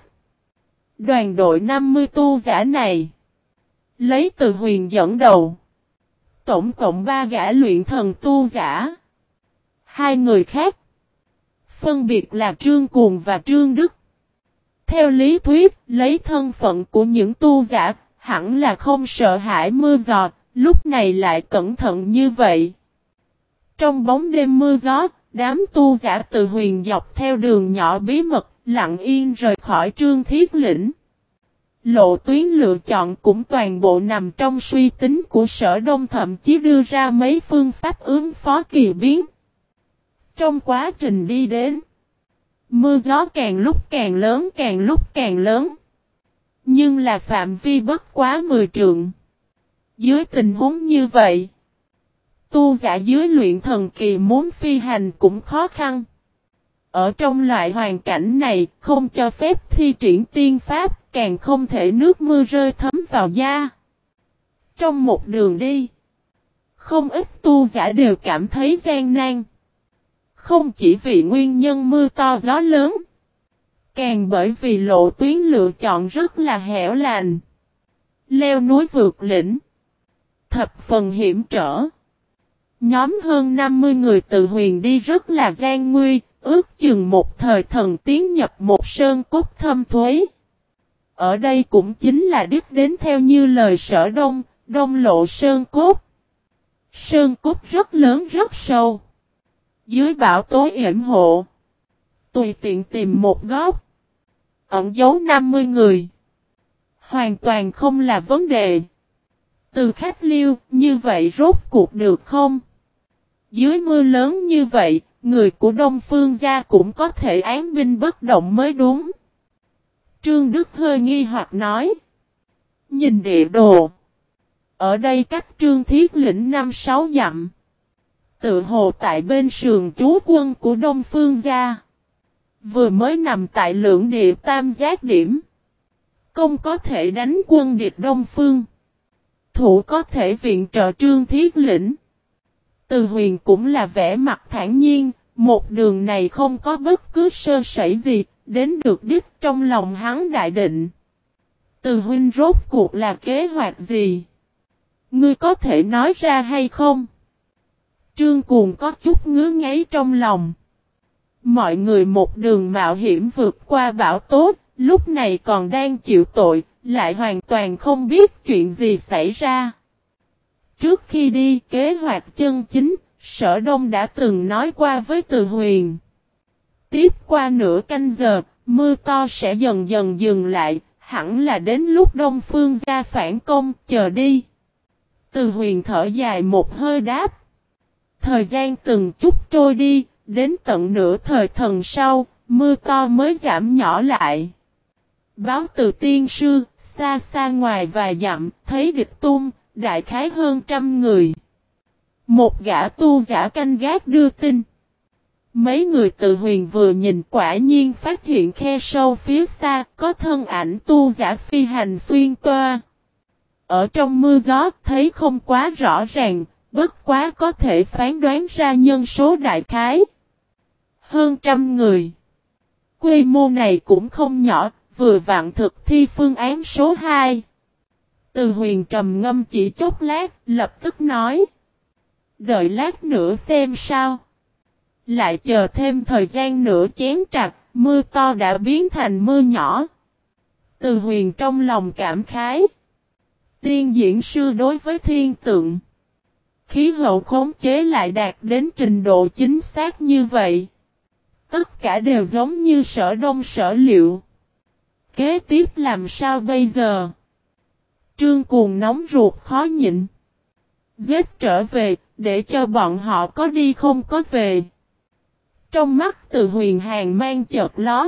Đoàn đội năm mươi tu giả này. Lấy Từ Huyền dẫn đầu. Tổng cộng ba gã luyện thần tu giả. Hai người khác. Phân biệt là Trương Cuồng và Trương Đức. Theo lý thuyết, lấy thân phận của những tu giả, hẳn là không sợ hãi mưa gió, lúc này lại cẩn thận như vậy. Trong bóng đêm mưa gió, đám tu giả từ huyền dọc theo đường nhỏ bí mật, lặng yên rời khỏi Trương Thiết Lĩnh. Lộ tuyến lựa chọn cũng toàn bộ nằm trong suy tính của Sở Đông, thậm chí đưa ra mấy phương pháp ứng phó kỳ biến. Trong quá trình đi đến, mưa gió càng lúc càng lớn, càng lúc càng lớn. Nhưng là phạm vi bất quá mười trượng. Dưới tình huống như vậy, tu giả dưới luyện thần kỳ muốn phi hành cũng khó khăn. Ở trong loại hoàn cảnh này, không cho phép thi triển tiên pháp, càng không thể nước mưa rơi thấm vào da. Trong một đường đi, không ít tu giả đều cảm thấy gian nan. Không chỉ vì nguyên nhân mưa to gió lớn, càng bởi vì lộ tuyến lựa chọn rất là hẻo lánh. Leo núi vượt lĩnh, thập phần hiểm trở. Nhóm hơn năm mươi người từ huyền đi rất là gian nguy, ước chừng một thời thần tiến nhập một sơn cốt thâm thuế. Ở đây cũng chính là đích đến theo như lời Sở Đông, Đông Lộ Sơn Cốt. Sơn Cốt rất lớn rất sâu. Dưới bão tối yểm hộ, tùy tiện tìm một góc, ẩn giấu năm mươi người. Hoàn toàn không là vấn đề. Từ khách liêu, như vậy rốt cuộc được không? Dưới mưa lớn như vậy, người của Đông Phương gia cũng có thể án binh bất động mới đúng. Trương Đức hơi nghi hoặc nói. Nhìn địa đồ. Ở đây cách Trương Thiết Lĩnh năm sáu dặm. Tự hồ tại bên sườn trú quân của Đông Phương gia. Vừa mới nằm tại lưỡng địa tam giác điểm. Công có thể đánh quân địch Đông Phương. Thủ có thể viện trợ Trương Thiết Lĩnh. Từ huyền cũng là vẻ mặt thản nhiên. Một đường này không có bất cứ sơ sẩy gì. Đến được đích trong lòng hắn đại định. Từ huynh rốt cuộc là kế hoạch gì? Ngươi có thể nói ra hay không? Trương Cuồng có chút ngứa ngáy trong lòng. Mọi người một đường mạo hiểm vượt qua bão tố, lúc này còn đang chịu tội, lại hoàn toàn không biết chuyện gì xảy ra. Trước khi đi kế hoạch chân chính, Sở Đông đã từng nói qua với Từ Huyền. Tiếp qua nửa canh giờ, mưa to sẽ dần dần dừng lại, hẳn là đến lúc Đông Phương gia phản công, chờ đi. Từ Huyền thở dài một hơi đáp. Thời gian từng chút trôi đi, đến tận nửa thời thần sau, mưa to mới giảm nhỏ lại. Báo từ tiên sư, xa xa ngoài vài dặm, thấy địch tung, đại khái hơn trăm người. Một gã tu giả canh gác đưa tin. Mấy người Từ Huyền vừa nhìn quả nhiên phát hiện khe sâu phía xa, có thân ảnh tu giả phi hành xuyên toa. Ở trong mưa gió thấy không quá rõ ràng, bất quá có thể phán đoán ra nhân số đại khái. Hơn trăm người. Quy mô này cũng không nhỏ, vừa vặn thực thi phương án số hai. Từ Huyền trầm ngâm chỉ chốc lát, lập tức nói. Đợi lát nữa xem sao. Lại chờ thêm thời gian nữa chén trặc, mưa to đã biến thành mưa nhỏ. Từ Huyền trong lòng cảm khái. Tiên diễn sư đối với thiên tượng. Khí hậu khống chế lại đạt đến trình độ chính xác như vậy. Tất cả đều giống như Sở Đông sở liệu. Kế tiếp làm sao bây giờ? Trương Cuồng nóng ruột khó nhịn. Giết trở về, để cho bọn họ có đi không có về. Trong mắt Từ Huyền hàng mang chợt lóe.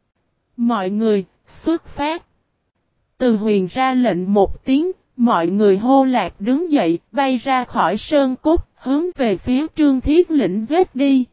Mọi người, xuất phát. Từ Huyền ra lệnh một tiếng, mọi người hô lạc đứng dậy, bay ra khỏi sơn cốt, hướng về phía Trương Thiết Lĩnh giết đi.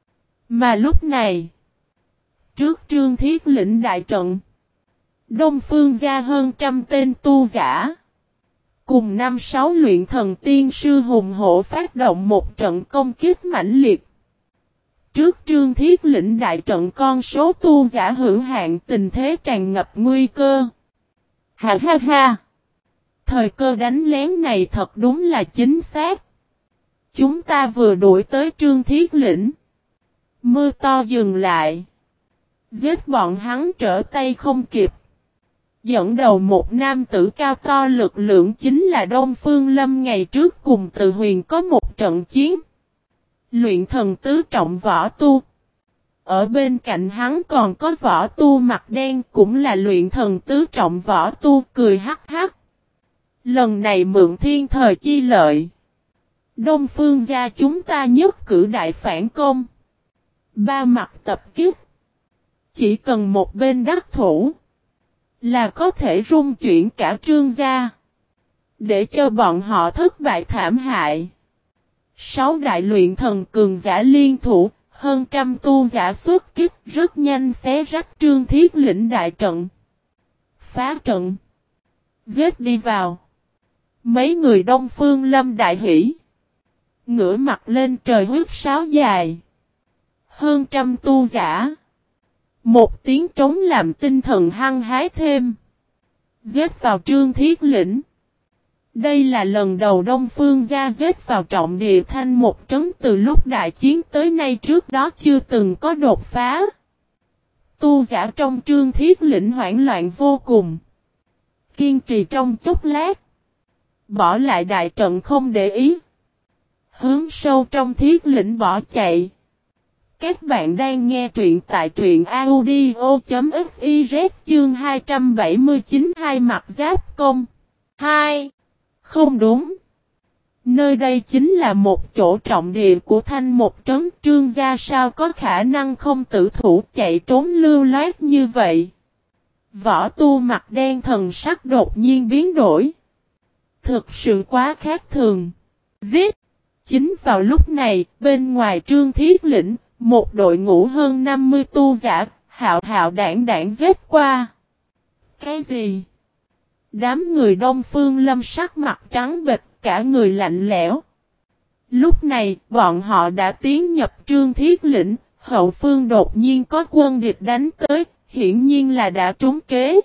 Mà lúc này, trước Trương Thiết Lĩnh đại trận, Đông Phương gia hơn trăm tên tu giả, cùng năm sáu luyện thần tiên sư hùng hổ phát động một trận công kích mãnh liệt. Trước Trương Thiết Lĩnh đại trận con số tu giả hữu hạn, tình thế tràn ngập nguy cơ. Ha ha ha! Thời cơ đánh lén này thật đúng là chính xác. Chúng ta vừa đuổi tới Trương Thiết Lĩnh. Mưa to dừng lại. Giết bọn hắn trở tay không kịp. Dẫn đầu một nam tử cao to lực lượng chính là Đông Phương Lâm ngày trước cùng Từ Huyền có một trận chiến. Luyện thần tứ trọng võ tu. Ở bên cạnh hắn còn có võ tu mặt đen cũng là luyện thần tứ trọng võ tu cười hắc hắc. Lần này mượn thiên thời chi lợi. Đông Phương gia chúng ta nhất cử đại phản công. Ba mặt tập kích. Chỉ cần một bên đắc thủ. Là có thể rung chuyển cả Trương gia. Để cho bọn họ thất bại thảm hại. Sáu đại luyện thần cường giả liên thủ. Hơn trăm tu giả xuất kích rất nhanh xé rách Trương Thiết Lĩnh đại trận. Phá trận. Giết đi vào. Mấy người Đông Phương Lâm đại hỉ. Ngửa mặt lên trời huyết sáo dài. Hơn trăm tu giả. Một tiếng trống làm tinh thần hăng hái thêm. Giết vào Trương Thiết Lĩnh. Đây là lần đầu Đông Phương gia giết vào trọng địa thanh một trấn từ lúc đại chiến tới nay trước đó chưa từng có đột phá. Tu giả trong Trương Thiết Lĩnh hoảng loạn vô cùng. Kiên trì trong chốc lát. Bỏ lại đại trận không để ý. Hướng sâu trong Thiết Lĩnh bỏ chạy. Các bạn đang nghe truyện tại truyện audio.fiz chương hai trăm bảy mươi chín hai mặt giáp công. hai. Không đúng. Nơi đây chính là một chỗ trọng địa của thanh một trấn Trương gia sao có khả năng không tử thủ chạy trốn lưu loát như vậy. Võ tu mặt đen thần sắc đột nhiên biến đổi. Thực sự quá khác thường. Giết! Chính vào lúc này, bên ngoài Trương Thiết Lĩnh, một đội ngũ hơn năm mươi tu giả, hạo hạo đảng đảng giết qua. Cái gì? Đám người Đông Phương Lâm sắc mặt trắng bệch, cả người lạnh lẽo. Lúc này, bọn họ đã tiến nhập Trương Thiết Lĩnh, hậu phương đột nhiên có quân địch đánh tới, hiển nhiên là đã trúng kế.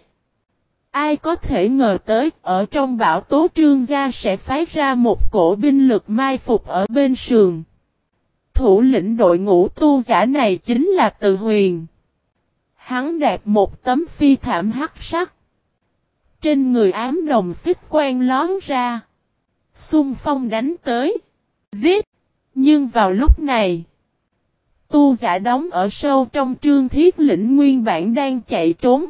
Ai có thể ngờ tới, ở trong bão tố Trương gia sẽ phái ra một cổ binh lực mai phục ở bên sườn. Thủ lĩnh đội ngũ tu giả này chính là Từ Huyền. Hắn đạp một tấm phi thảm hắc sắc. Trên người ám đồng xích quang lón ra. Xung phong đánh tới. Giết! Nhưng vào lúc này, tu giả đóng ở sâu trong Trương Thiết Lĩnh nguyên bản đang chạy trốn.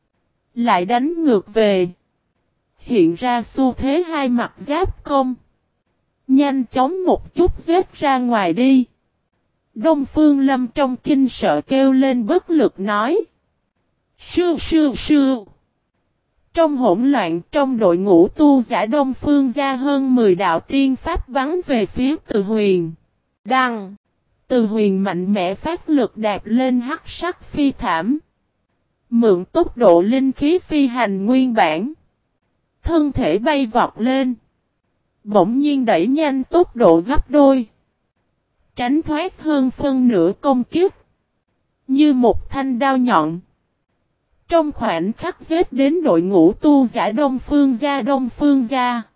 Lại đánh ngược về. Hiện ra xu thế hai mặt giáp công. Nhanh chóng một chút giết ra ngoài đi. Đông Phương Lâm trong kinh sợ kêu lên bất lực nói. Sư sư sư. Trong hỗn loạn trong đội ngũ tu giả Đông Phương ra hơn mười đạo tiên pháp bắn về phía Từ Huyền. Đăng. Từ Huyền mạnh mẽ phát lực đạp lên hắc sắc phi thảm. Mượn tốc độ linh khí phi hành nguyên bản. Thân thể bay vọt lên. Bỗng nhiên đẩy nhanh tốc độ gấp đôi. Tránh thoát hơn phân nửa công kiếp. Như một thanh đao nhọn. Trong khoảnh khắc giết đến đội ngũ tu giả Đông Phương gia Đông Phương gia.